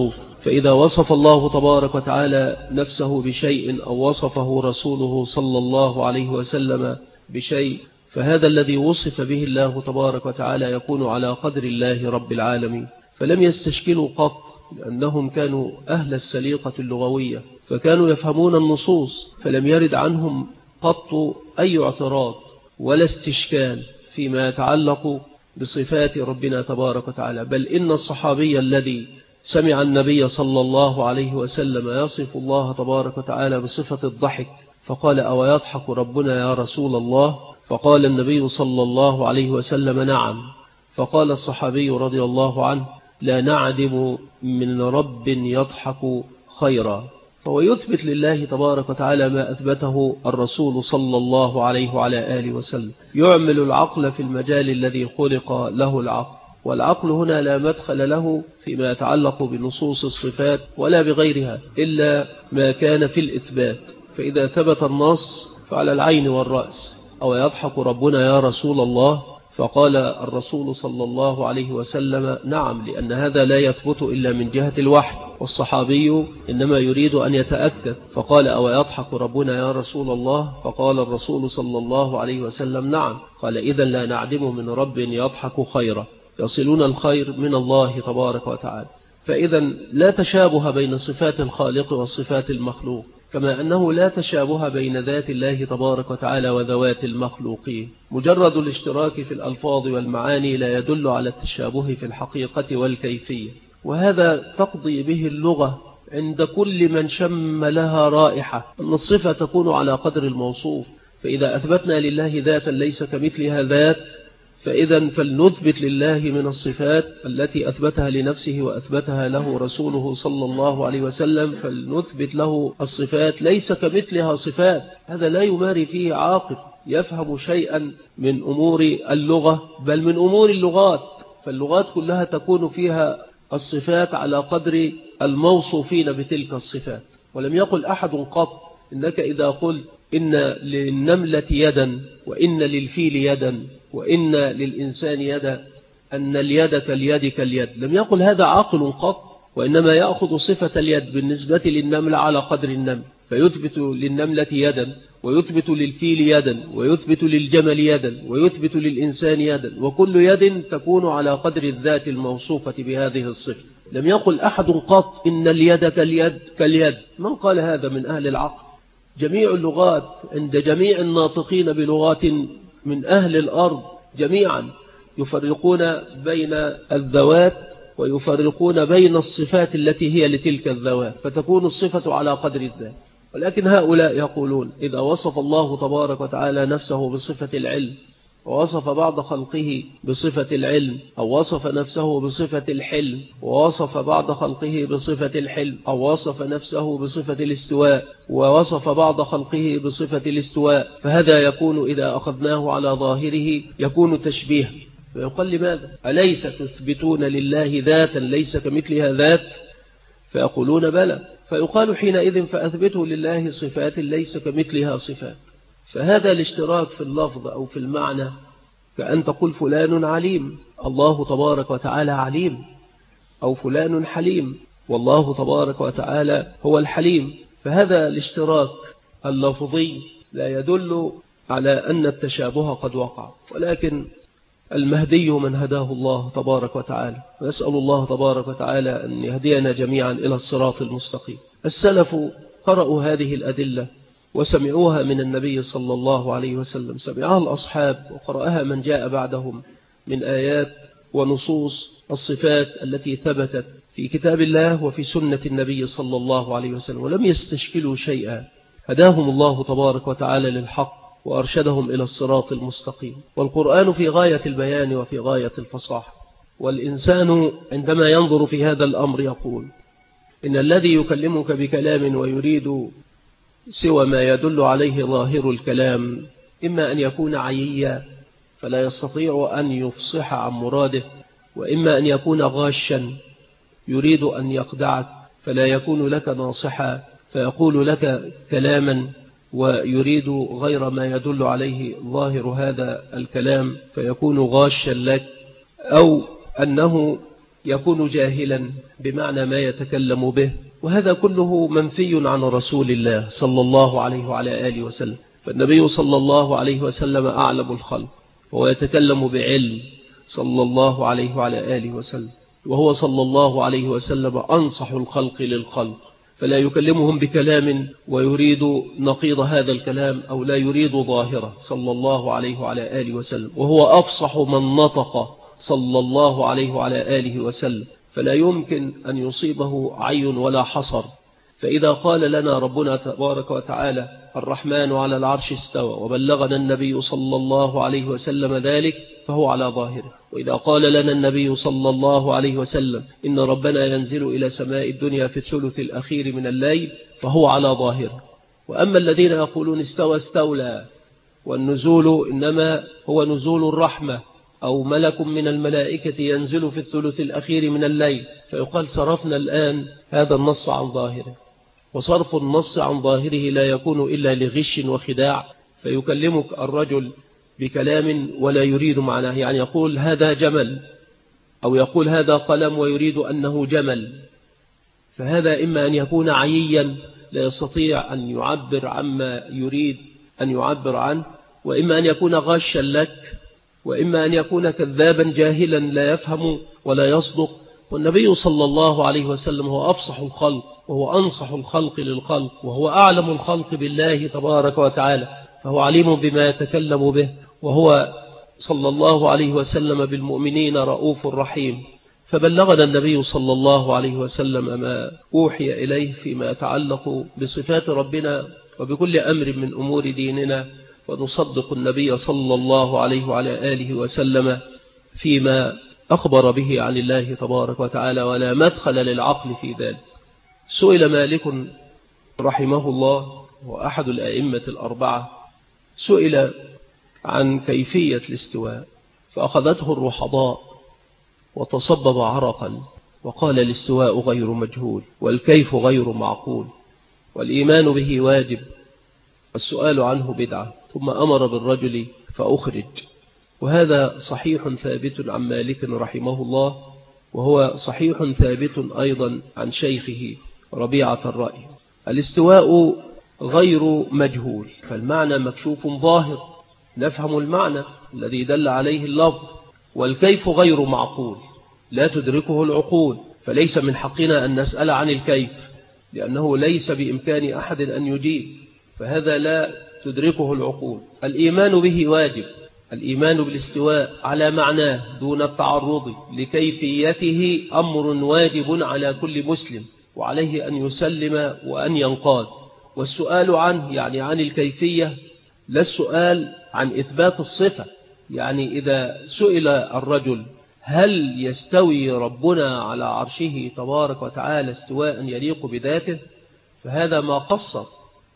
فإذا وصف الله تبارك وتعالى نفسه بشيء أو وصفه رسوله صلى الله عليه وسلم بشيء، فهذا الذي وصف به الله تبارك وتعالى يكون على قدر الله رب العالمين. فلم يستشكلوا قط، لأنهم كانوا أهل السليقة اللغوية، فكانوا يفهمون النصوص، فلم يرد عنهم قط أي اعتراض ولا استشكال فيما يتعلق بصفات ربنا تبارك وتعالى. بل إن الصحابي الذي سمع النبي صلى الله عليه وسلم يصف الله تبارك وتعالى بصفة الضحك فقال: أو يضحك ربنا يا رسول الله؟ فقال النبي صلى الله عليه وسلم: نعم. فقال الصحابي رضي الله عنه: لا نعدم من رب يضحك خيرا. فهو يثبت لله تبارك وتعالى ما أثبته الرسول صلى الله عليه وعلى آله وسلم، يعمل العقل في المجال الذي خلق له العقل، والعقل هنا لا مدخل له فيما يتعلق بنصوص الصفات ولا بغيرها إلا ما كان في الإثبات. فإذا ثبت النص فعلى العين والرأس. أو يضحك ربنا يا رسول الله؟ فقال الرسول صلى الله عليه وسلم: نعم، لأن هذا لا يثبت إلا من جهة الوحي، والصحابي إنما يريد أن يتأكد، فقال: أو يضحك ربنا يا رسول الله؟ فقال الرسول صلى الله عليه وسلم: نعم. قال: إذن لا نعدم من رب يضحك خيرا. يصلون الخير من الله تبارك وتعالى. فإذا لا تشابه بين صفات الخالق وصفات المخلوق، كما أنه لا تشابه بين ذات الله تبارك وتعالى وذوات المخلوقين. مجرد الاشتراك في الألفاظ والمعاني لا يدل على التشابه في الحقيقة والكيفية، وهذا تقضي به اللغة عند كل من شم لها رائحة، أن الصفة تكون على قدر الموصوف. فإذا أثبتنا لله ذاتا ليس كمثلها ذات، فإذا فلنثبت لله من الصفات التي أثبتها لنفسه وأثبتها له رسوله صلى الله عليه وسلم، فلنثبت له الصفات ليس كمثلها صفات. هذا لا يماري فيه عاقل يفهم شيئا من أمور اللغة، بل من أمور اللغات، فاللغات كلها تكون فيها الصفات على قدر الموصوفين بتلك الصفات. ولم يقل أحد قط إنك إذا قلت إن للنملة يدا، وإن للفيل يدا، وإن للإنسان يدا، أن اليد كاليد كاليد، لم يقل هذا عاقل قط، وإنما يأخذ صفة اليد بالنسبة للنملة على قدر النمل، فيثبت للنملة يدا، ويثبت للفيل يدا، ويثبت للجمل يدا، ويثبت للإنسان يدا، وكل يد تكون على قدر الذات الموصوفة بهذه الصفة. لم يقل أحد قط إن اليد كاليد كاليد. من قال هذا من أهل العقل؟ جميع اللغات عند جميع الناطقين بلغات من أهل الأرض جميعا يفرقون بين الذوات ويفرقون بين الصفات التي هي لتلك الذوات، فتكون الصفة على قدر الذات. ولكن هؤلاء يقولون إذا وصف الله تبارك وتعالى نفسه بصفة العلم، ووصف بعض خلقه بصفة العلم، أو وصف نفسه بصفة الحلم، ووصف بعض خلقه بصفة الحلم، أو وصف نفسه بصفة الاستواء، ووصف بعض خلقه بصفة الاستواء، فهذا يكون إذا أخذناه على ظاهره يكون تشبيه. فيقال لماذا؟ أليس تثبتون لله ذاتا ليس كمثلها ذات؟ فيقولون بلى. فيقال حينئذ فأثبتوا لله صفات ليس كمثلها صفات. فهذا الاشتراك في اللفظ أو في المعنى كأن تقول فلان عليم، الله تبارك وتعالى عليم، أو فلان حليم، والله تبارك وتعالى هو الحليم. فهذا الاشتراك اللفظي لا يدل على أن التشابه قد وقع، ولكن المهدي من هداه الله تبارك وتعالى، نسأل الله تبارك وتعالى أن يهدينا جميعا إلى الصراط المستقيم. السلف قرأوا هذه الأدلة وسمعوها من النبي صلى الله عليه وسلم، سمعها الأصحاب وقرأها من جاء بعدهم من آيات ونصوص الصفات التي ثبتت في كتاب الله وفي سنة النبي صلى الله عليه وسلم، ولم يستشكلوا شيئا. هداهم الله تبارك وتعالى للحق وأرشدهم إلى الصراط المستقيم. والقرآن في غاية البيان وفي غاية الفصاحة، والإنسان عندما ينظر في هذا الأمر يقول إن الذي يكلمك بكلام ويريد سوى ما يدل عليه ظاهر الكلام إما أن يكون عييا فلا يستطيع أن يفصح عن مراده، وإما أن يكون غاشا يريد أن يخدعك فلا يكون لك ناصحا فيقول لك كلاما ويريد غير ما يدل عليه ظاهر هذا الكلام فيكون غاشا لك، أو أنه يكون جاهلا بمعنى ما يتكلم به، وهذا كله منفي عن رسول الله صلى الله عليه وعلى آله وسلم. فالنبي صلى الله عليه وسلم أعلم الخلق، وهو يتكلم بعلم صلى الله عليه وعلى آله وسلم، وهو صلى الله عليه وسلم أنصح الخلق للخلق، فلا يكلمهم بكلام ويريد نقيض هذا الكلام أو لا يريد ظاهرة صلى الله عليه وعلى آله وسلم، وهو أفصح من نطق صلى الله عليه وعلى آله وسلم، فلا يمكن أن يصيبه عي ولا حصر. فإذا قال لنا ربنا تبارك وتعالى الرحمن على العرش استوى وبلغنا النبي صلى الله عليه وسلم ذلك فهو على ظاهره، وإذا قال لنا النبي صلى الله عليه وسلم إن ربنا ينزل إلى سماء الدنيا في الثلث الأخير من الليل فهو على ظاهره. وأما الذين يقولون استوى استولى والنزول إنما هو نزول الرحمة أو ملك من الملائكة ينزل في الثلث الأخير من الليل، فيقال صرفنا الآن هذا النص عن ظاهره، وصرف النص عن ظاهره لا يكون إلا لغش وخداع، فيكلمك الرجل بكلام ولا يريد معناه، يعني يقول هذا جمل أو يقول هذا قلم ويريد أنه جمل، فهذا إما أن يكون عييا لا يستطيع أن يعبر عما يريد أن يعبر عنه، وإما أن يكون غاشا لك، وإما أن يكون كذابا جاهلا لا يفهم ولا يصدق. والنبي صلى الله عليه وسلم هو أفصح الخلق، وهو أنصح الخلق للخلق، وهو أعلم الخلق بالله تبارك وتعالى، فهو عليم بما يتكلم به، وهو صلى الله عليه وسلم بالمؤمنين رؤوف رحيم. فبلغنا النبي صلى الله عليه وسلم ما أوحي إليه فيما يتعلق بصفات ربنا وبكل أمر من أمور ديننا، ونصدق النبي صلى الله عليه وعلى آله وسلم فيما أخبر به عن الله تبارك وتعالى، ولا مدخل للعقل في ذلك. سئل مالك رحمه الله وأحد الأئمة الأربعة، سئل عن كيفية الاستواء فأخذته الرحضاء وتصبب عرقا وقال الاستواء غير مجهول والكيف غير معقول والإيمان به واجب والسؤال عنه بدعة، ثم أمر بالرجل فأخرج. وهذا صحيح ثابت عن مالك رحمه الله، وهو صحيح ثابت أيضا عن شيخه ربيعة الرأي. الاستواء غير مجهول، فالمعنى مكشوف ظاهر نفهم المعنى الذي دل عليه اللفظ، والكيف غير معقول لا تدركه العقول، فليس من حقنا أن نسأل عن الكيف لأنه ليس بإمكان أحد أن يجيب، فهذا لا تدركه العقول. الإيمان به واجب، الإيمان بالاستواء على معناه دون التعرض لكيفيته أمر واجب على كل مسلم، وعليه أن يسلم وأن ينقاد. والسؤال عنه يعني عن الكيفية، لا السؤال عن إثبات الصفة. يعني إذا سئل الرجل هل يستوي ربنا على عرشه تبارك وتعالى استواء يليق بذاته، فهذا ما قصر،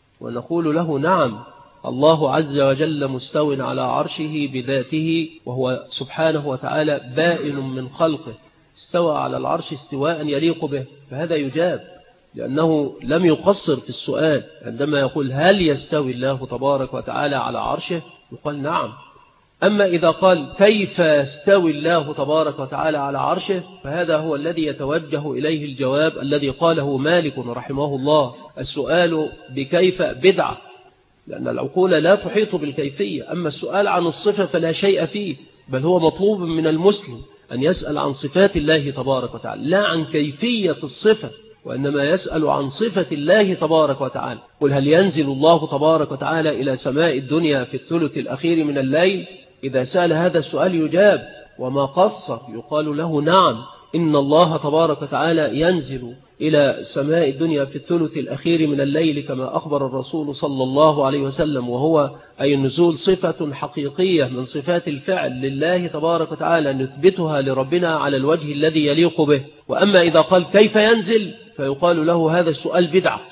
ونقول له نعم الله عز وجل مستو على عرشه بذاته، وهو سبحانه وتعالى بائن من خلقه، استوى على العرش استواء يليق به، فهذا يجاب لأنه لم يقصر في السؤال. عندما يقول هل يستوي الله تبارك وتعالى على عرشه يقال نعم. أما إذا قال كيف يستوي الله تبارك وتعالى على عرشه، فهذا هو الذي يتوجه إليه الجواب الذي قاله مالك رحمه الله: السؤال بكيف بدعة، لأن العقول لا تحيط بالكيفية. أما السؤال عن الصفة فلا شيء فيه، بل هو مطلوب من المسلم أن يسأل عن صفات الله تبارك وتعالى، لا عن كيفية الصفة، وإنما يسأل عن صفة الله تبارك وتعالى. قل هل ينزل الله تبارك وتعالى إلى سماء الدنيا في الثلث الأخير من الليل؟ إذا سأل هذا السؤال يجاب، وما قصر يقال له نعم إن الله تبارك وتعالى ينزل إلى سماء الدنيا في الثلث الأخير من الليل كما أخبر الرسول صلى الله عليه وسلم، وهو أي النزول صفة حقيقية من صفات الفعل لله تبارك وتعالى نثبتها لربنا على الوجه الذي يليق به. وأما إذا قال كيف ينزل فيقال له هذا السؤال بدعة،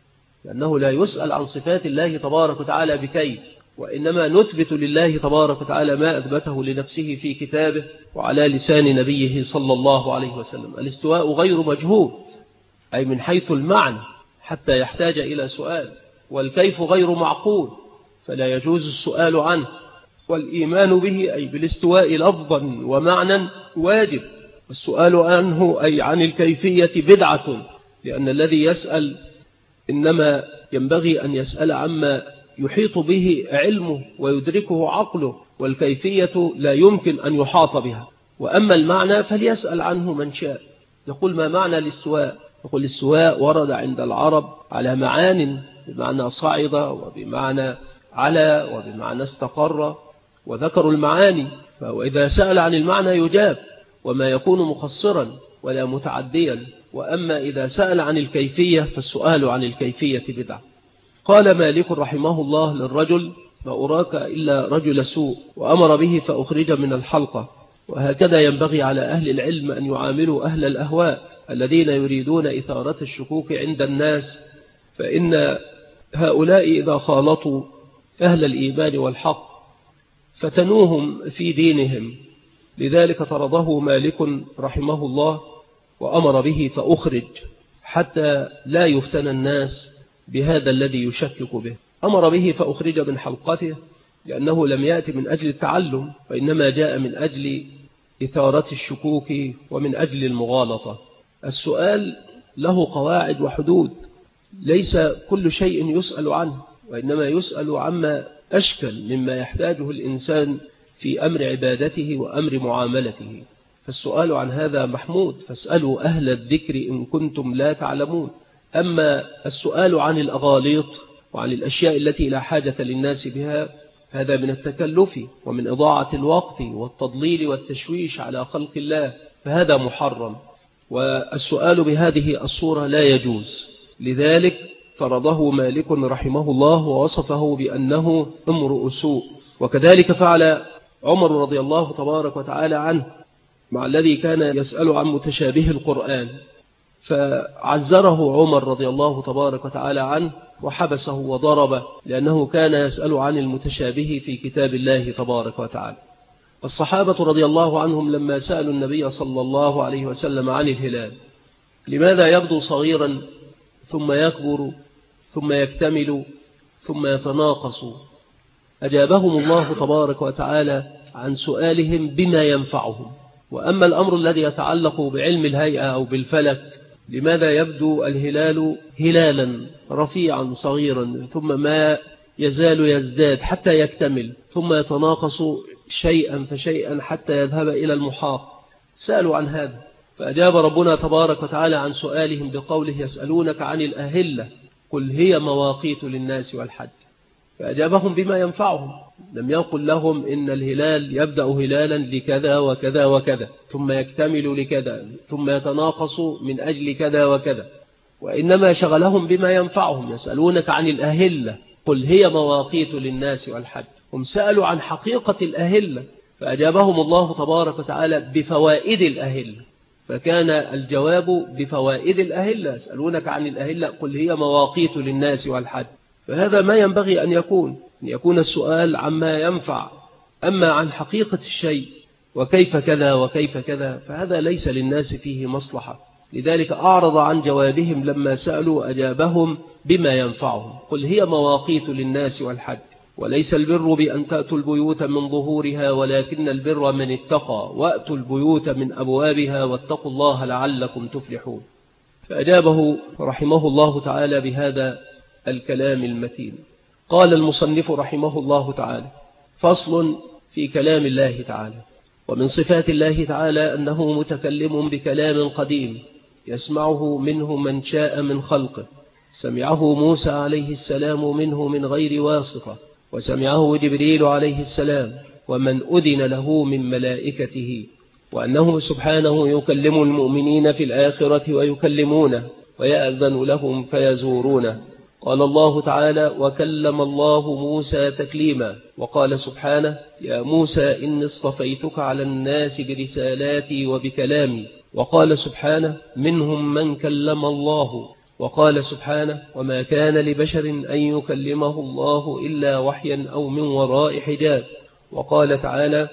لأنه لا يسأل عن صفات الله تبارك وتعالى بكيف، وإنما نثبت لله تبارك وتعالى ما أثبته لنفسه في كتابه وعلى لسان نبيه صلى الله عليه وسلم. الاستواء غير مجهول أي من حيث المعنى حتى يحتاج إلى سؤال، والكيف غير معقول فلا يجوز السؤال عنه، والإيمان به أي بالاستواء لفظا ومعنى واجب، السؤال عنه أي عن الكيفية بدعة، لأن الذي يسأل إنما ينبغي أن يسأل عما يحيط به علمه ويدركه عقله، والكيفية لا يمكن أن يحاط بها. وأما المعنى فليسأل عنه من شاء. يقول ما معنى الاستواء؟ يقول الاستواء ورد عند العرب على معان، بمعنى صعد وبمعنى على وبمعنى استقر، وذكروا المعاني. وإذا سأل عن المعنى يجاب، وما يكون مقصرا ولا متعديا. وأما إذا سأل عن الكيفية فالسؤال عن الكيفية بدعة. قال مالك رحمه الله للرجل ما أراك إلا رجل سوء، وأمر به فأخرج من الحلقة. وهكذا ينبغي على أهل العلم أن يعاملوا أهل الأهواء الذين يريدون إثارة الشكوك عند الناس، فإن هؤلاء إذا خالطوا أهل الإيمان والحق فتنوهم في دينهم. لذلك طرده مالك رحمه الله وأمر به فأخرج حتى لا يفتن الناس بهذا الذي يشكك به. أمر به فأخرج من حلقته، لأنه لم يأتي من أجل التعلم، وإنما جاء من أجل إثارة الشكوك ومن أجل المغالطة. السؤال له قواعد وحدود، ليس كل شيء يسأل عنه، وإنما يسأل عما أشكل مما يحتاجه الإنسان في أمر عبادته وأمر معاملته. فالسؤال عن هذا محمود، فاسألوا أهل الذكر إن كنتم لا تعلمون. أما السؤال عن الأغاليط وعن الأشياء التي لا حاجة للناس بها هذا من التكلف ومن إضاعة الوقت والتضليل والتشويش على خلق الله، فهذا محرم، والسؤال بهذه الصورة لا يجوز. لذلك طرده مالك رحمه الله ووصفه بأنه امرؤ سوء. وكذلك فعل عمر رضي الله تبارك وتعالى عنه مع الذي كان يسأل عن متشابه القرآن، فعزره عمر رضي الله تبارك وتعالى عنه وحبسه وضربه، لأنه كان يسأل عن المتشابه في كتاب الله تبارك وتعالى. الصحابة رضي الله عنهم لما سألوا النبي صلى الله عليه وسلم عن الهلال لماذا يبدو صغيرا ثم يكبر ثم يكتمل ثم يتناقص، أجابهم الله تبارك وتعالى عن سؤالهم بما ينفعهم. وأما الأمر الذي يتعلق بعلم الهيئة أو بالفلك، لماذا يبدو الهلال هلالا رفيعا صغيرا ثم ما يزال يزداد حتى يكتمل ثم يتناقص شيئا فشيئا حتى يذهب إلى المحاق؟ سألوا عن هذا، فأجاب ربنا تبارك وتعالى عن سؤالهم بقوله يسألونك عن الأهلة قل هي مواقيت للناس والحج، فأجابهم بما ينفعهم. لم يقل لهم إن الهلال يبدأ هلالا لكذا وكذا وكذا ثم يكتمل لكذا ثم يتناقص من أجل كذا وكذا، وإنما شغلهم بما ينفعهم. يسألونك عن الأهلة قل هي مواقيت للناس والحج. هم سألوا عن حقيقة الأهلة فأجابهم الله تبارك وتعالى بفوائد الأهلة، فكان الجواب بفوائد الأهلة. يسألونك عن الأهلة قل هي مواقيت للناس والحج. فهذا ما ينبغي أن يكون السؤال عما ينفع. أما عن حقيقة الشيء وكيف كذا وكيف كذا فهذا ليس للناس فيه مصلحة. لذلك أعرض عن جوابهم لما سألوا أجابهم بما ينفعهم قل هي مواقيت للناس والحج وليس البر بأن تأتوا البيوت من ظهورها ولكن البر من اتقى وأتوا البيوت من أبوابها واتقوا الله لعلكم تفلحون. فأجابه رحمه الله تعالى بهذا الكلام المتين. قال المصنف رحمه الله تعالى فصل في كلام الله تعالى. ومن صفات الله تعالى أنه متكلم بكلام قديم يسمعه منه من شاء من خلقه، سمعه موسى عليه السلام منه من غير واسطة، وسمعه جبريل عليه السلام ومن أذن له من ملائكته، وأنه سبحانه يكلم المؤمنين في الآخرة ويكلمونه ويأذن لهم فيزورونه. قال الله تعالى وكلم الله موسى تكليما. وقال سبحانه يا موسى إني اصطفيتك على الناس برسالاتي وبكلامي. وقال سبحانه منهم من كلم الله. وقال سبحانه وما كان لبشر أن يكلمه الله إلا وحيا أو من وراء حجاب. وقال تعالى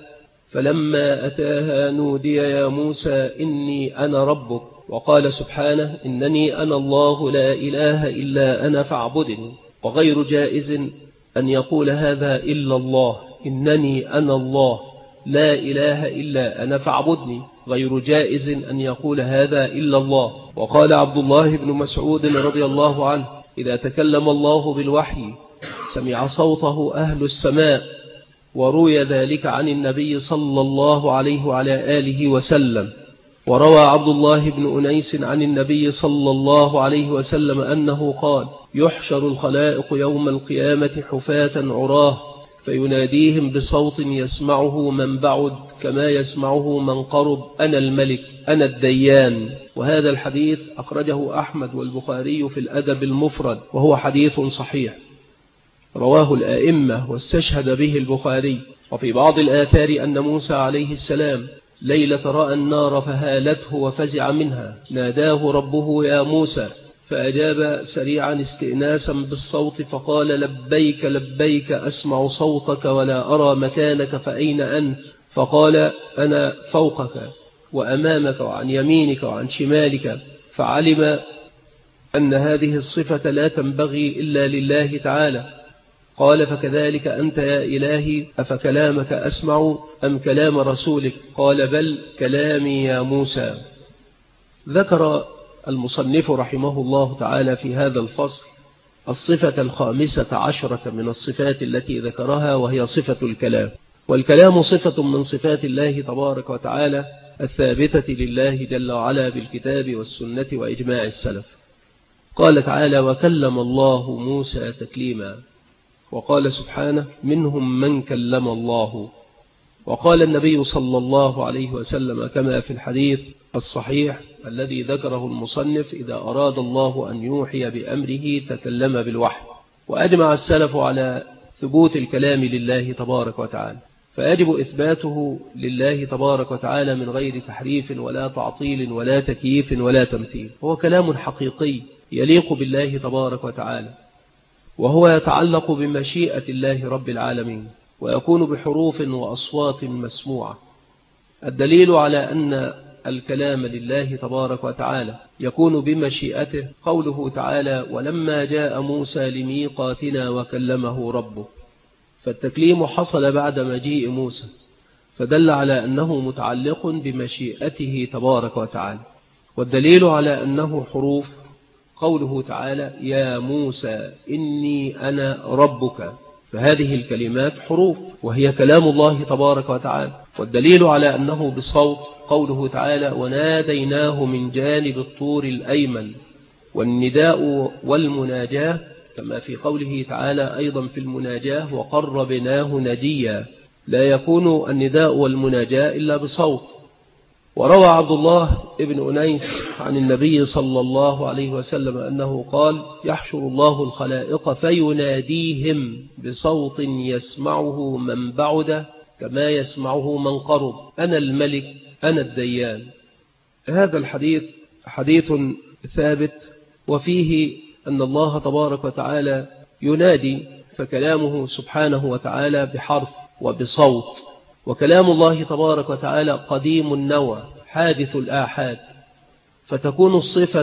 فلما أتاها نودي يا موسى إني أنا ربك. وقال سبحانه إنني أنا الله لا إله إلا أنا فاعبدني. وغير جائز أن يقول هذا إلا الله إنني أنا الله، لا إله إلا أنا فاعبدني، غير جائز أن يقول هذا إلا الله. وقال عبد الله بن مسعود رضي الله عنه: إذا تكلم الله بالوحي سمع صوته أهل السماء. وروي ذلك عن النبي صلى الله عليه وعلى آله وسلم. وروى عبد الله بن أنيس عن النبي صلى الله عليه وسلم أنه قال: يحشر الخلائق يوم القيامة حفاة عراه، فيناديهم بصوت يسمعه من بعد كما يسمعه من قرب: أنا الملك أنا الديان. وهذا الحديث أخرجه أحمد والبخاري في الأدب المفرد، وهو حديث صحيح رواه الآئمة واستشهد به البخاري. وفي بعض الآثار أن موسى عليه السلام ليلة رأى النار فهالته وفزع منها، ناداه ربه: يا موسى، فأجاب سريعا استئناسا بالصوت فقال: لبيك لبيك، أسمع صوتك ولا أرى مكانك، فأين أنت؟ فقال: أنا فوقك وأمامك وعن يمينك وعن شمالك. فعلم أن هذه الصفة لا تنبغي إلا لله تعالى. قال: فكذلك أنت يا إلهي، أفكلامك أسمع أم كلام رسولك؟ قال: بل كلامي يا موسى. ذكر المصنف رحمه الله تعالى في هذا الفصل الصفة 15 من الصفات التي ذكرها، وهي صفة الكلام. والكلام صفة من صفات الله تبارك وتعالى الثابتة لله جل وعلا بالكتاب والسنة وإجماع السلف. قال تعالى: وكلم الله موسى تكليما. وقال سبحانه: منهم من كلم الله. وقال النبي صلى الله عليه وسلم كما في الحديث الصحيح الذي ذكره المصنف: إذا أراد الله أن يوحي بأمره تكلم بالوحي. وأجمع السلف على ثبوت الكلام لله تبارك وتعالى، فيجب إثباته لله تبارك وتعالى من غير تحريف ولا تعطيل ولا تكييف ولا تمثيل. هو كلام حقيقي يليق بالله تبارك وتعالى، وهو يتعلق بمشيئة الله رب العالمين، ويكون بحروف وأصوات مسموعة. الدليل على أن الكلام لله تبارك وتعالى يكون بمشيئته قوله تعالى: ولما جاء موسى لميقاتنا وكلمه ربه. فالتكليم حصل بعد مجيء موسى، فدل على أنه متعلق بمشيئته تبارك وتعالى. والدليل على أنه حروف قوله تعالى: يا موسى إني أنا ربك. فهذه الكلمات حروف وهي كلام الله تبارك وتعالى. والدليل على أنه بصوت قوله تعالى: وناديناه من جانب الطور الأيمن. والنداء والمناجاة كما في قوله تعالى أيضا في المناجاة: وقربناه نجيا. لا يكون النداء والمناجاة إلا بصوت. وروى عبد الله ابن أنيس عن النبي صلى الله عليه وسلم أنه قال: يحشر الله الخلائق فيناديهم بصوت يسمعه من بعد كما يسمعه من قرب: أنا الملك أنا الديان. هذا الحديث حديث ثابت، وفيه أن الله تبارك وتعالى ينادي، فكلامه سبحانه وتعالى بحرف وبصوت. وكلام الله تبارك وتعالى قديم النوع حادث الآحاد، فتكون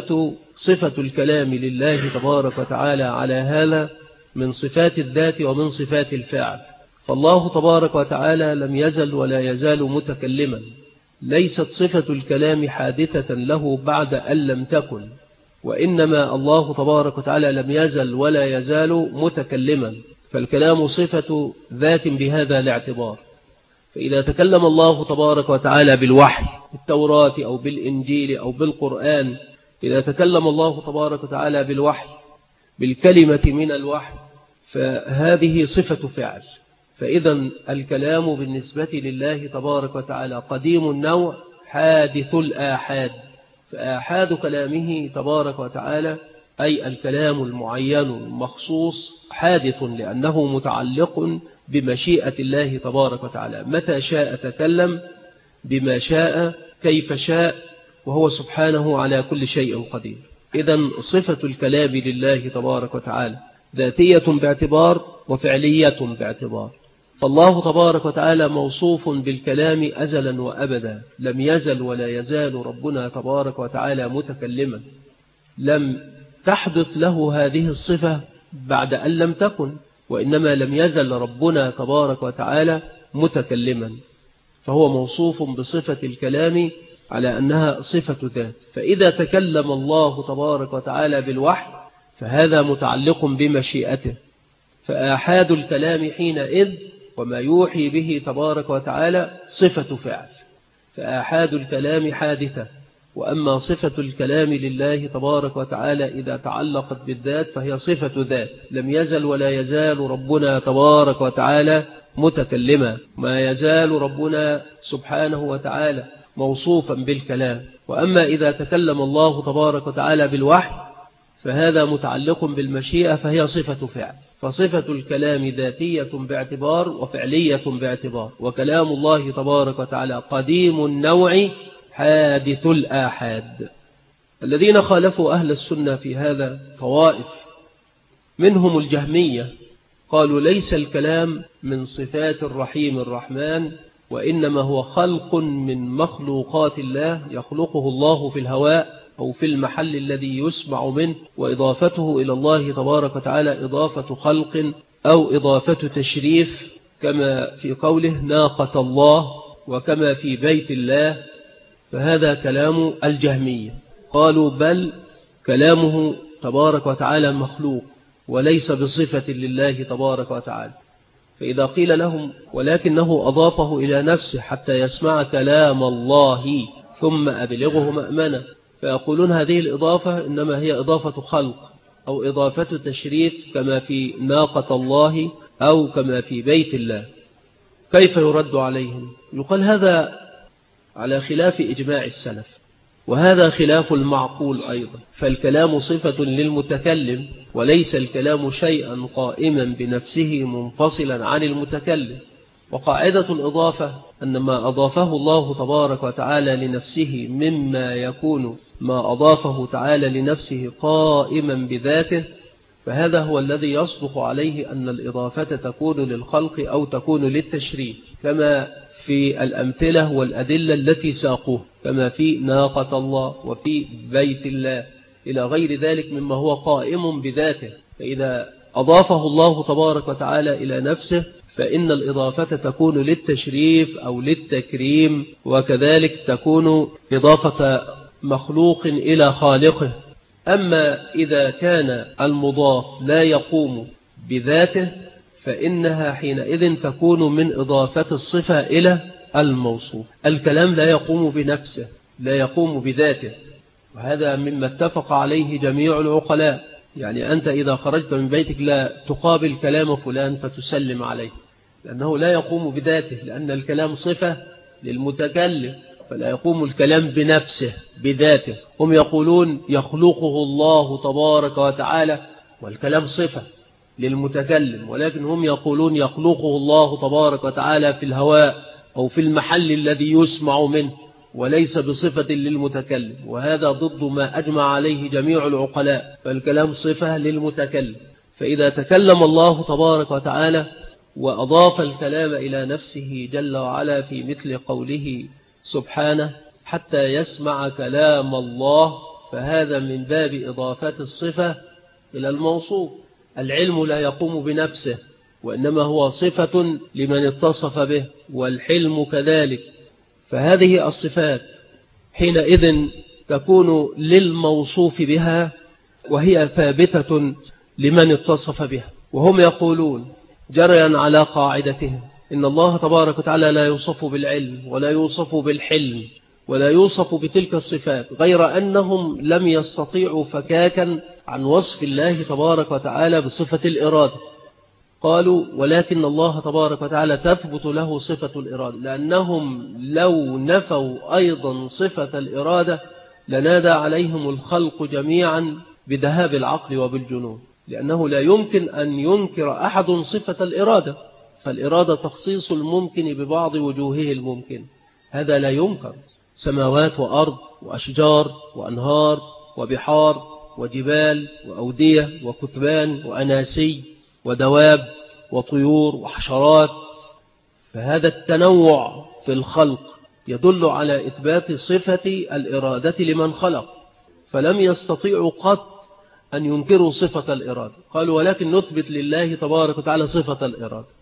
صفة الكلام لله تبارك وتعالى على هذا من صفات الذات ومن صفات الفعل. فالله تبارك وتعالى لم يزل ولا يزال متكلما، ليست صفة الكلام حادثة له بعد أن لم تكن، وإنما الله تبارك وتعالى لم يزل ولا يزال متكلما، فالكلام صفة ذات بهذا الاعتبار. فإذا تكلم الله تبارك وتعالى بالوحي بالتوراة أو بالإنجيل أو بالقرآن، إذا تكلم الله تبارك وتعالى بالوحي بالكلمة من الوحي، فهذه صفة فعل. فإذا الكلام بالنسبة لله تبارك وتعالى قديم النوع حادث الآحاد. فآحاد كلامه تبارك وتعالى أي الكلام المعين المخصوص حادث، لأنه متعلق بمشيئة الله تبارك وتعالى، متى شاء تكلم بما شاء كيف شاء، وهو سبحانه على كل شيء قدير. إذن صفة الكلام لله تبارك وتعالى ذاتية باعتبار وفعلية باعتبار. فالله تبارك وتعالى موصوف بالكلام أزلا وأبدا، لم يزل ولا يزال ربنا تبارك وتعالى متكلما، لم تحدث له هذه الصفة بعد أن لم تكن، وإنما لم يزل ربنا تبارك وتعالى متكلما. فهو موصوف بصفة الكلام على أنها صفة ذات. فإذا تكلم الله تبارك وتعالى بالوحي فهذا متعلق بمشيئته، فآحاد الكلام حينئذ وما يوحي به تبارك وتعالى صفة فعل، فآحاد الكلام حادثة. وأما صفة الكلام لله تبارك وتعالى إذا تعلقت بالذات فهي صفة ذات، لم يزل ولا يزال ربنا تبارك وتعالى متكلما، ما يزال ربنا سبحانه وتعالى موصوفا بالكلام. وأما إذا تكلم الله تبارك وتعالى بالوحي فهذا متعلق بالمشيئة فهي صفة فعل، فصفة الكلام ذاتية باعتبار وفعلية باعتبار، وكلام الله تبارك وتعالى قديم النوع حادث الآحاد. الذين خالفوا أهل السنة في هذا طوائف، منهم الجهمية، قالوا ليس الكلام من صفات الرحيم الرحمن، وإنما هو خلق من مخلوقات الله يخلقه الله في الهواء أو في المحل الذي يسمع منه، وإضافته إلى الله تبارك وتعالى إضافة خلق أو إضافة تشريف، كما في قوله ناقة الله وكما في بيت الله. فهذا كلام الجهمية، قالوا بل كلامه تبارك وتعالى مخلوق وليس بصفة لله تبارك وتعالى. فإذا قيل لهم ولكنه أضافه إلى نفسه حتى يسمع كلام الله ثم أبلغه مأمنة، فيقولون هذه الإضافة إنما هي إضافة خلق أو إضافة تشريف كما في ناقة الله أو كما في بيت الله. كيف يرد عليهم؟ يقال هذا على خلاف إجماع السلف، وهذا خلاف المعقول أيضا، فالكلام صفة للمتكلم وليس الكلام شيئا قائما بنفسه منفصلا عن المتكلم. وقاعدة الإضافة أن ما أضافه الله تبارك وتعالى لنفسه مما يكون ما أضافه تعالى لنفسه قائما بذاته، فهذا هو الذي يصدق عليه أن الإضافة تكون للخلق أو تكون للتشريف، كما في الأمثلة والأدلة التي ساقوه، كما في ناقة الله وفي بيت الله إلى غير ذلك مما هو قائم بذاته. فإذا أضافه الله تبارك وتعالى إلى نفسه فإن الإضافة تكون للتشريف أو للتكريم، وكذلك تكون إضافة مخلوق إلى خالقه. أما إذا كان المضاف لا يقوم بذاته فإنها حينئذ تكون من إضافة الصفة إلى الموصوف. الكلام لا يقوم بنفسه، لا يقوم بذاته، وهذا مما اتفق عليه جميع العقلاء. يعني أنت إذا خرجت من بيتك لا تقابل كلام فلان فتسلم عليه، لأنه لا يقوم بذاته، لأن الكلام صفة للمتكلم، فلا يقوم الكلام بنفسه بذاته. هم يقولون يخلقه الله تبارك وتعالى، والكلام صفة للمتكلم، ولكن هم يقولون يخلقه الله تبارك وتعالى في الهواء أو في المحل الذي يسمع منه، وليس بصفة للمتكلم، وهذا ضد ما أجمع عليه جميع العقلاء، فالكلام صفة للمتكلم. فإذا تكلم الله تبارك وتعالى وأضاف الكلام إلى نفسه جل وعلا في مثل قوله سبحانه حتى يسمع كلام الله، فهذا من باب إضافة الصفة إلى الموصوف. العلم لا يقوم بنفسه، وإنما هو صفة لمن اتصف به، والحلم كذلك. فهذه الصفات حينئذ تكون للموصوف بها، وهي ثابتة لمن اتصف بها. وهم يقولون جريا على قاعدتهم إن الله تبارك وتعالى لا يوصف بالعلم ولا يوصف بالحلم ولا يوصف بتلك الصفات، غير أنهم لم يستطيعوا فكاكا عن وصف الله تبارك وتعالى بصفة الإرادة. قالوا ولكن الله تبارك وتعالى تثبت له صفة الإرادة، لأنهم لو نفوا أيضا صفة الإرادة لنادى عليهم الخلق جميعا بذهاب العقل وبالجنون، لأنه لا يمكن أن ينكر أحد صفة الإرادة، فالإرادة تخصيص الممكن ببعض وجوهه الممكن، هذا لا ينكر. سماوات وأرض وأشجار وأنهار وبحار وجبال وأودية وكثبان وأناسي ودواب وطيور وحشرات، فهذا التنوع في الخلق يدل على إثبات صفة الإرادة لمن خلق، فلم يستطيعوا قط أن ينكروا صفة الإرادة. قالوا ولكن نثبت لله تبارك وتعالى صفة الإرادة،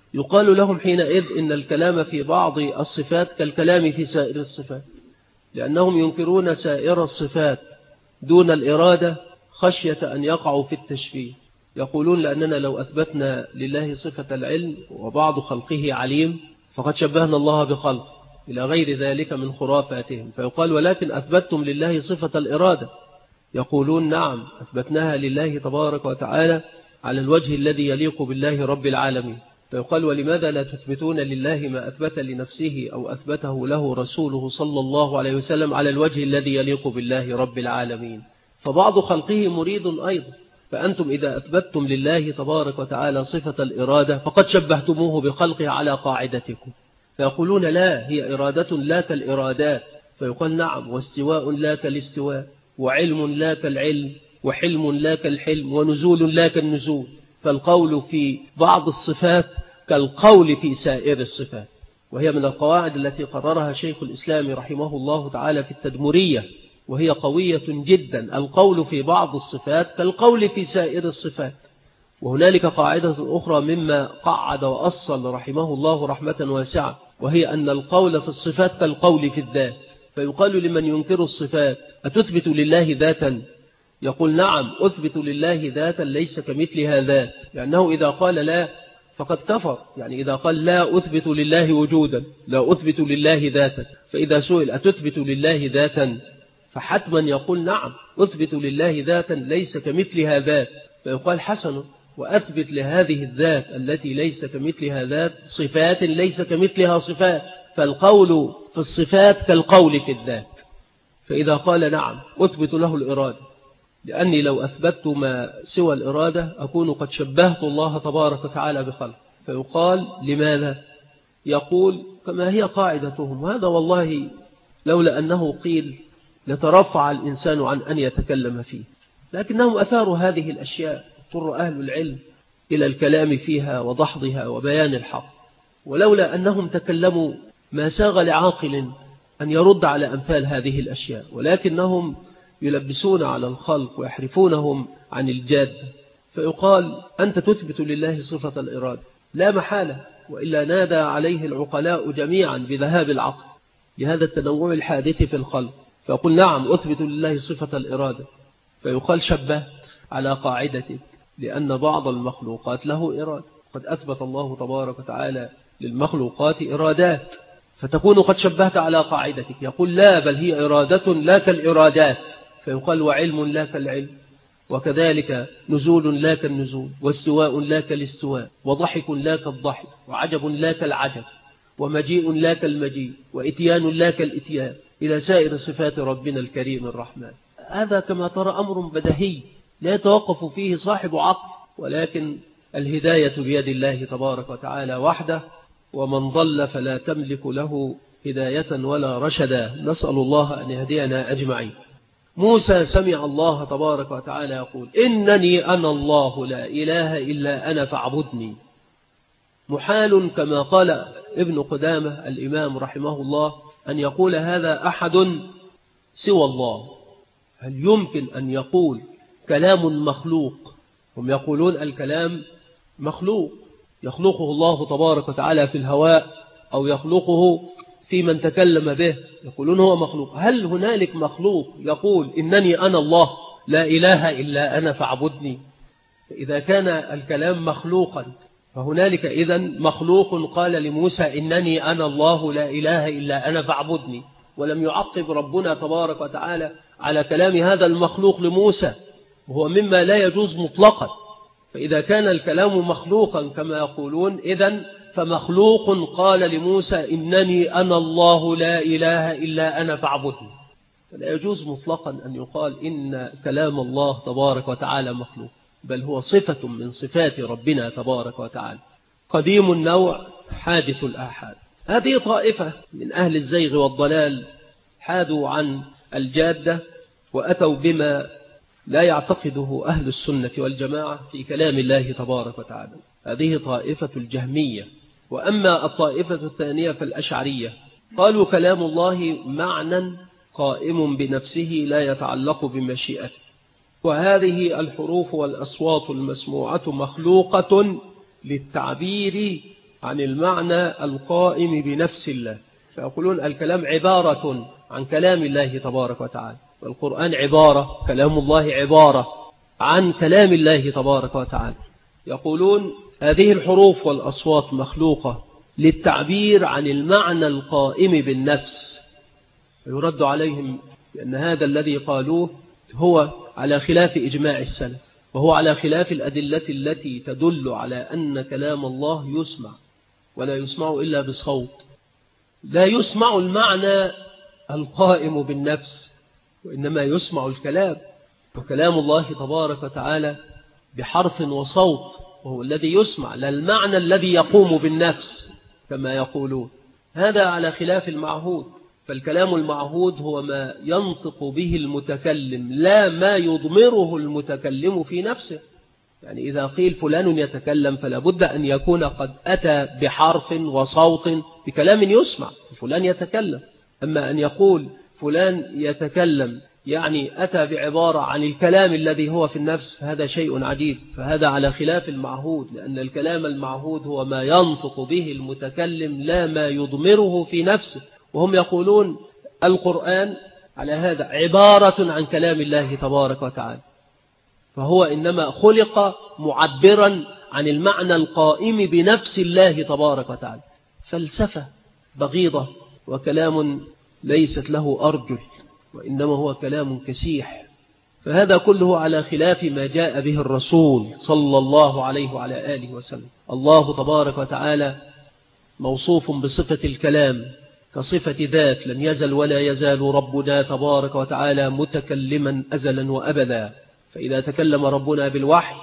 يقال لهم حينئذ إن الكلام في بعض الصفات كالكلام في سائر الصفات، لأنهم ينكرون سائر الصفات دون الإرادة خشية أن يقعوا في التشبيه. يقولون لأننا لو أثبتنا لله صفة العلم وبعض خلقه عليم فقد شبهنا الله بخلق إلى غير ذلك من خرافاتهم. فيقال ولكن أثبتتم لله صفة الإرادة. يقولون نعم أثبتناها لله تبارك وتعالى على الوجه الذي يليق بالله رب العالمين. فيقال ولماذا لا تثبتون لله ما أثبت لنفسه أو أثبته له رسوله صلى الله عليه وسلم على الوجه الذي يليق بالله رب العالمين؟ فبعض خلقه مريد أيضا. فأنتم إذا أثبتتم لله تبارك وتعالى صفة الإرادة فقد شبهتموه بخلقه على قاعدتكم. فيقولون لا، هي إرادة لا كالإرادات. فيقال نعم، واستواء لا كالاستواء، وعلم لا كالعلم، وحلم لا كالحلم، ونزول لا كالنزول. فالقول في بعض الصفات كالقول في سائر الصفات، وهي من القواعد التي قررها شيخ الإسلام رحمه الله تعالى في التدمرية، وهي قوية جدا. القول في بعض الصفات كالقول في سائر الصفات. وهنالك قاعدة أخرى مما قعد وأصل رحمه الله رحمة واسعة، وهي أن القول في الصفات كالقول في الذات. فيقال لمن ينكر الصفات أتثبت لله ذاتا؟ يقول نعم أثبت لله ذاتا ليس كمثلها ذات، لأنه إذا قال لا فقد كفر. يعني إذا قال لا أثبت لله وجودا لا أثبت لله ذاتا، فإذا سئل أتثبت لله ذاتا فحتما يقول نعم أثبت لله ذاتا ليس كمثلها ذات. فيقال حسن، وأثبت لهذه الذات التي ليس كمثلها ذات صفات ليس كمثلها صفات. فالقول في الصفات كالقول في الذات. فإذا قال نعم أثبت له الإرادة، لأني لو أثبت ما سوى الإرادة أكون قد شبهت الله تبارك وتعالى بخلق. فيقال لماذا؟ يقول كما هي قاعدتهم، وهذا والله لولا أنه قيل لترفع الإنسان عن أن يتكلم فيه، لكنهم أثاروا هذه الأشياء، اضطر أهل العلم إلى الكلام فيها وضحضها وبيان الحق. ولولا أنهم تكلموا ما ساغ لعاقل أن يرد على أمثال هذه الأشياء، ولكنهم يلبسون على الخلق ويحرفونهم عن الجاد. فيقال أنت تثبت لله صفة الإرادة لا محالة، وإلا نادى عليه العقلاء جميعا بذهاب العقل لهذا التنوع الحادث في الخلق. فيقول نعم أثبت لله صفة الإرادة. فيقال شبهت على قاعدتك، لأن بعض المخلوقات له إرادة. قد أثبت الله تبارك وتعالى للمخلوقات إرادات، فتكون قد شبهت على قاعدتك. يقول لا، بل هي إرادة لا كالإرادات. فيقال وعلم لا كالعلم، وكذلك نزول لا كالنزول، واستواء لا كالاستواء، وضحك لا كالضحك، وعجب لا كالعجب، ومجيء لا كالمجيء، وإتيان لا كالإتيان، إلى سائر صفات ربنا الكريم الرحمن. هذا كما ترى أمر بديهي لا يتوقف فيه صاحب عقل، ولكن الهداية بيد الله تبارك وتعالى وحده، ومن ضل فلا تملك له هداية ولا رشدا. نسأل الله أن يهدينا أجمعين. موسى سمع الله تبارك وتعالى يقول إنني أنا الله لا إله إلا أنا فاعبدني. محال كما قال ابن قدامة الإمام رحمه الله أن يقول هذا أحد سوى الله. هل يمكن أن يقول كلام مخلوق؟ هم يقولون الكلام مخلوق، يخلقه الله تبارك وتعالى في الهواء أو يخلقه في من تكلم به، يقولون هو مخلوق. هل هنالك مخلوق يقول إنني أنا الله لا إله إلا أنا فاعبدني؟ إذا كان الكلام مخلوقا فهنالك إذن مخلوق قال لموسى إنني أنا الله لا إله إلا أنا فاعبدني، ولم يعقب ربنا تبارك وتعالى على كلام هذا المخلوق لموسى، وهو مما لا يجوز مطلقا. فإذا كان الكلام مخلوقا كما يقولون إذن فمخلوق قال لموسى إنني أنا الله لا إله إلا أنا فاعبدني. فلا يجوز مطلقا أن يقال إن كلام الله تبارك وتعالى مخلوق، بل هو صفة من صفات ربنا تبارك وتعالى، قديم النوع حادث الآحاد. هذه طائفة من أهل الزيغ والضلال حادوا عن الجادة وأتوا بما لا يعتقده أهل السنة والجماعة في كلام الله تبارك وتعالى. هذه طائفة الجهمية. وأما الطائفة الثانية فالأشعرية قالوا كلام الله معنى قائم بنفسه لا يتعلق بمشيئته، وهذه الحروف والأصوات المسموعة مخلوقة للتعبير عن المعنى القائم بنفس الله، فيقولون الكلام عبارة عن كلام الله تبارك وتعالى، والقرآن عبارة، كلام الله عبارة عن كلام الله تبارك وتعالى. يقولون هذه الحروف والأصوات مخلوقة للتعبير عن المعنى القائم بالنفس، ويرد عليهم بأن هذا الذي قالوه هو على خلاف إجماع السلف، وهو على خلاف الأدلة التي تدل على أن كلام الله يسمع، ولا يسمع إلا بصوت، لا يسمع المعنى القائم بالنفس، وإنما يسمع الكلام، وكلام الله تبارك وتعالى بحرف وصوت، وهو الذي يسمع، لا المعنى الذي يقوم بالنفس كما يقولون. هذا على خلاف المعهود، فالكلام المعهود هو ما ينطق به المتكلم، لا ما يضمره المتكلم في نفسه. يعني إذا قيل فلان يتكلم فلا بد أن يكون قد أتى بحرف وصوت بكلام يسمع، فلان يتكلم. أما أن يقول فلان يتكلم يعني أتى بعبارة عن الكلام الذي هو في النفس، فهذا شيء عجيب، فهذا على خلاف المعهود، لأن الكلام المعهود هو ما ينطق به المتكلم لا ما يضمره في نفسه. وهم يقولون القرآن على هذا عبارة عن كلام الله تبارك وتعالى، فهو إنما خلق معبرا عن المعنى القائم بنفس الله تبارك وتعالى. فلسفة بغيضة وكلام ليست له أرجل، وإنما هو كلام كسيح. فهذا كله على خلاف ما جاء به الرسول صلى الله عليه وعلى آله وسلم. الله تبارك وتعالى موصوف بصفة الكلام كصفة ذات، لم يزل ولا يزال ربنا تبارك وتعالى متكلما أزلا وأبدا. فإذا تكلم ربنا بالوحي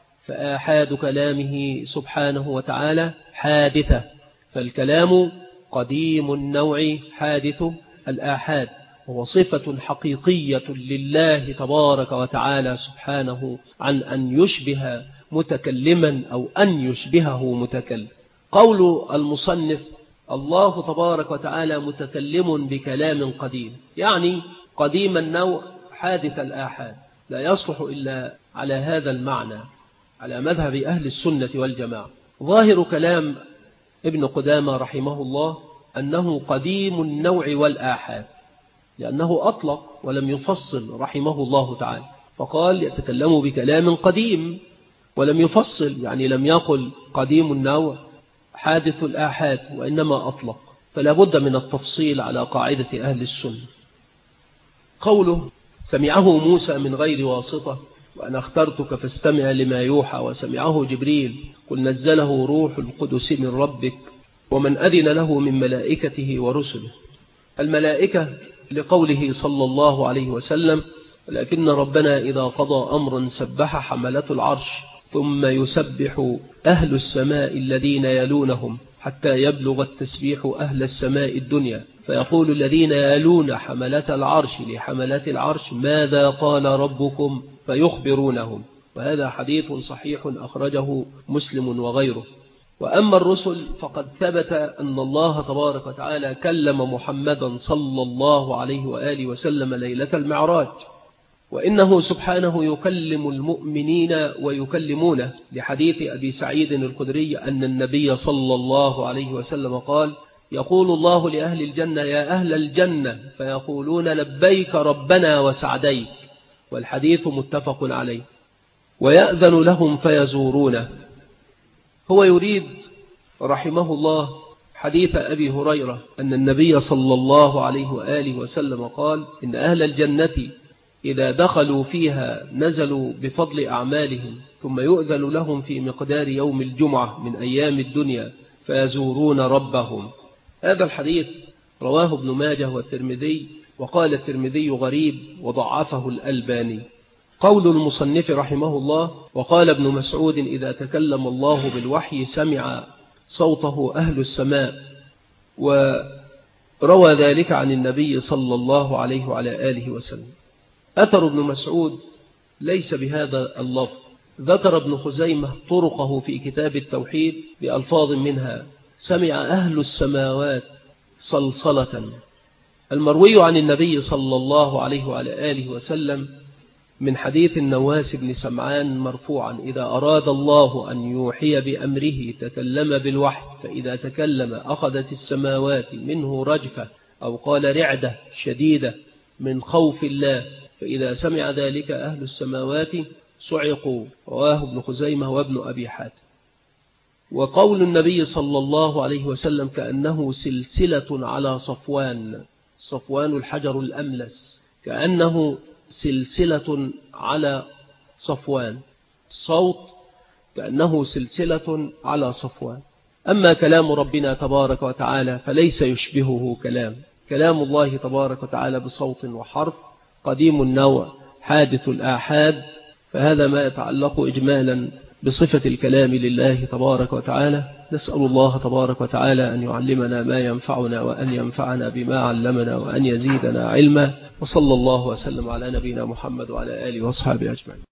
فآحاد كلامه سبحانه وتعالى حادثة، فالكلام قديم النوع حادث الآحاد، وهو صفة حقيقية لله تبارك وتعالى سبحانه عن أن يشبه متكلما أو أن يشبهه متكلم. قول المصنف الله تبارك وتعالى متكلم بكلام قديم، يعني قديم النوع حادث الآحاد، لا يصلح إلا على هذا المعنى على مذهب أهل السنة والجماعة. ظاهر كلام ابن قدامة رحمه الله أنه قديم النوع والآحاد، لأنه أطلق ولم يفصل رحمه الله تعالى، فقال يتكلم بكلام قديم ولم يفصل، يعني لم يقل قديم النوع حادث الآحاد، وإنما أطلق، فلا بد من التفصيل على قاعدة أهل السنة. قوله سمعه موسى من غير واسطة وأنا اخترتك فاستمع لما يوحى، وسمعه جبريل قل نزله روح القدس من ربك ومن أذن له من ملائكته ورسله. الملائكة لقوله صلى الله عليه وسلم ولكن ربنا إذا قضى أمرا سبح حملة العرش ثم يسبح أهل السماء الذين يلونهم حتى يبلغ التسبيح أهل السماء الدنيا، فيقول الذين يلون حملة العرش لحملة العرش ماذا قال ربكم فيخبرونهم. وهذا حديث صحيح أخرجه مسلم وغيره. وأما الرسل فقد ثبت أن الله تبارك وتعالى كلم محمدا صلى الله عليه وآله وسلم ليلة المعراج، وإنه سبحانه يكلم المؤمنين ويكلمونه، لحديث أبي سعيد الخدري أن النبي صلى الله عليه وسلم قال يقول الله لأهل الجنة يا أهل الجنة فيقولون لبيك ربنا وسعديك، والحديث متفق عليه، ويأذن لهم فيزورونه. هو يريد رحمه الله حديث أبي هريرة أن النبي صلى الله عليه وآله وسلم قال إن أهل الجنة إذا دخلوا فيها نزلوا بفضل أعمالهم ثم يؤذن لهم في مقدار يوم الجمعة من أيام الدنيا فيزورون ربهم. هذا الحديث رواه ابن ماجه والترمذي، وقال الترمذي غريب وضعفه الألباني. قول المصنف رحمه الله وقال ابن مسعود إذا تكلم الله بالوحي سمع صوته أهل السماء، وروى ذلك عن النبي صلى الله عليه وعلى آله وسلم. أثر ابن مسعود ليس بهذا اللفظ، ذكر ابن خزيمة طرقه في كتاب التوحيد بألفاظ منها سمع أهل السماوات صلصلة. المروي عن النبي صلى الله عليه وعلى آله وسلم من حديث النواس بن سمعان مرفوعا: إذا أراد الله أن يوحي بأمره تكلم بالوحي، فإذا تكلم أخذت السماوات منه رجفة، أو قال رعدة شديدة من خوف الله، فإذا سمع ذلك أهل السماوات صعقوا. رواه ابن خزيمة وابن أبي حاتم. وقول النبي صلى الله عليه وسلم: كأنه سلسلة على صفوان، صفوان الحجر الأملس، كأنه سلسلة على صفوان، صوت كأنه سلسلة على صفوان. أما كلام ربنا تبارك وتعالى فليس يشبهه كلام الله تبارك وتعالى بصوت وحرف، قديم النوع حادث الآحاد. فهذا ما يتعلق إجمالا بصفة الكلام لله تبارك وتعالى. نسأل الله تبارك وتعالى أن يعلمنا ما ينفعنا، وأن ينفعنا بما علمنا، وأن يزيدنا علما. وصلى الله وسلم على نبينا محمد وعلى آله وصحبه أجمعين.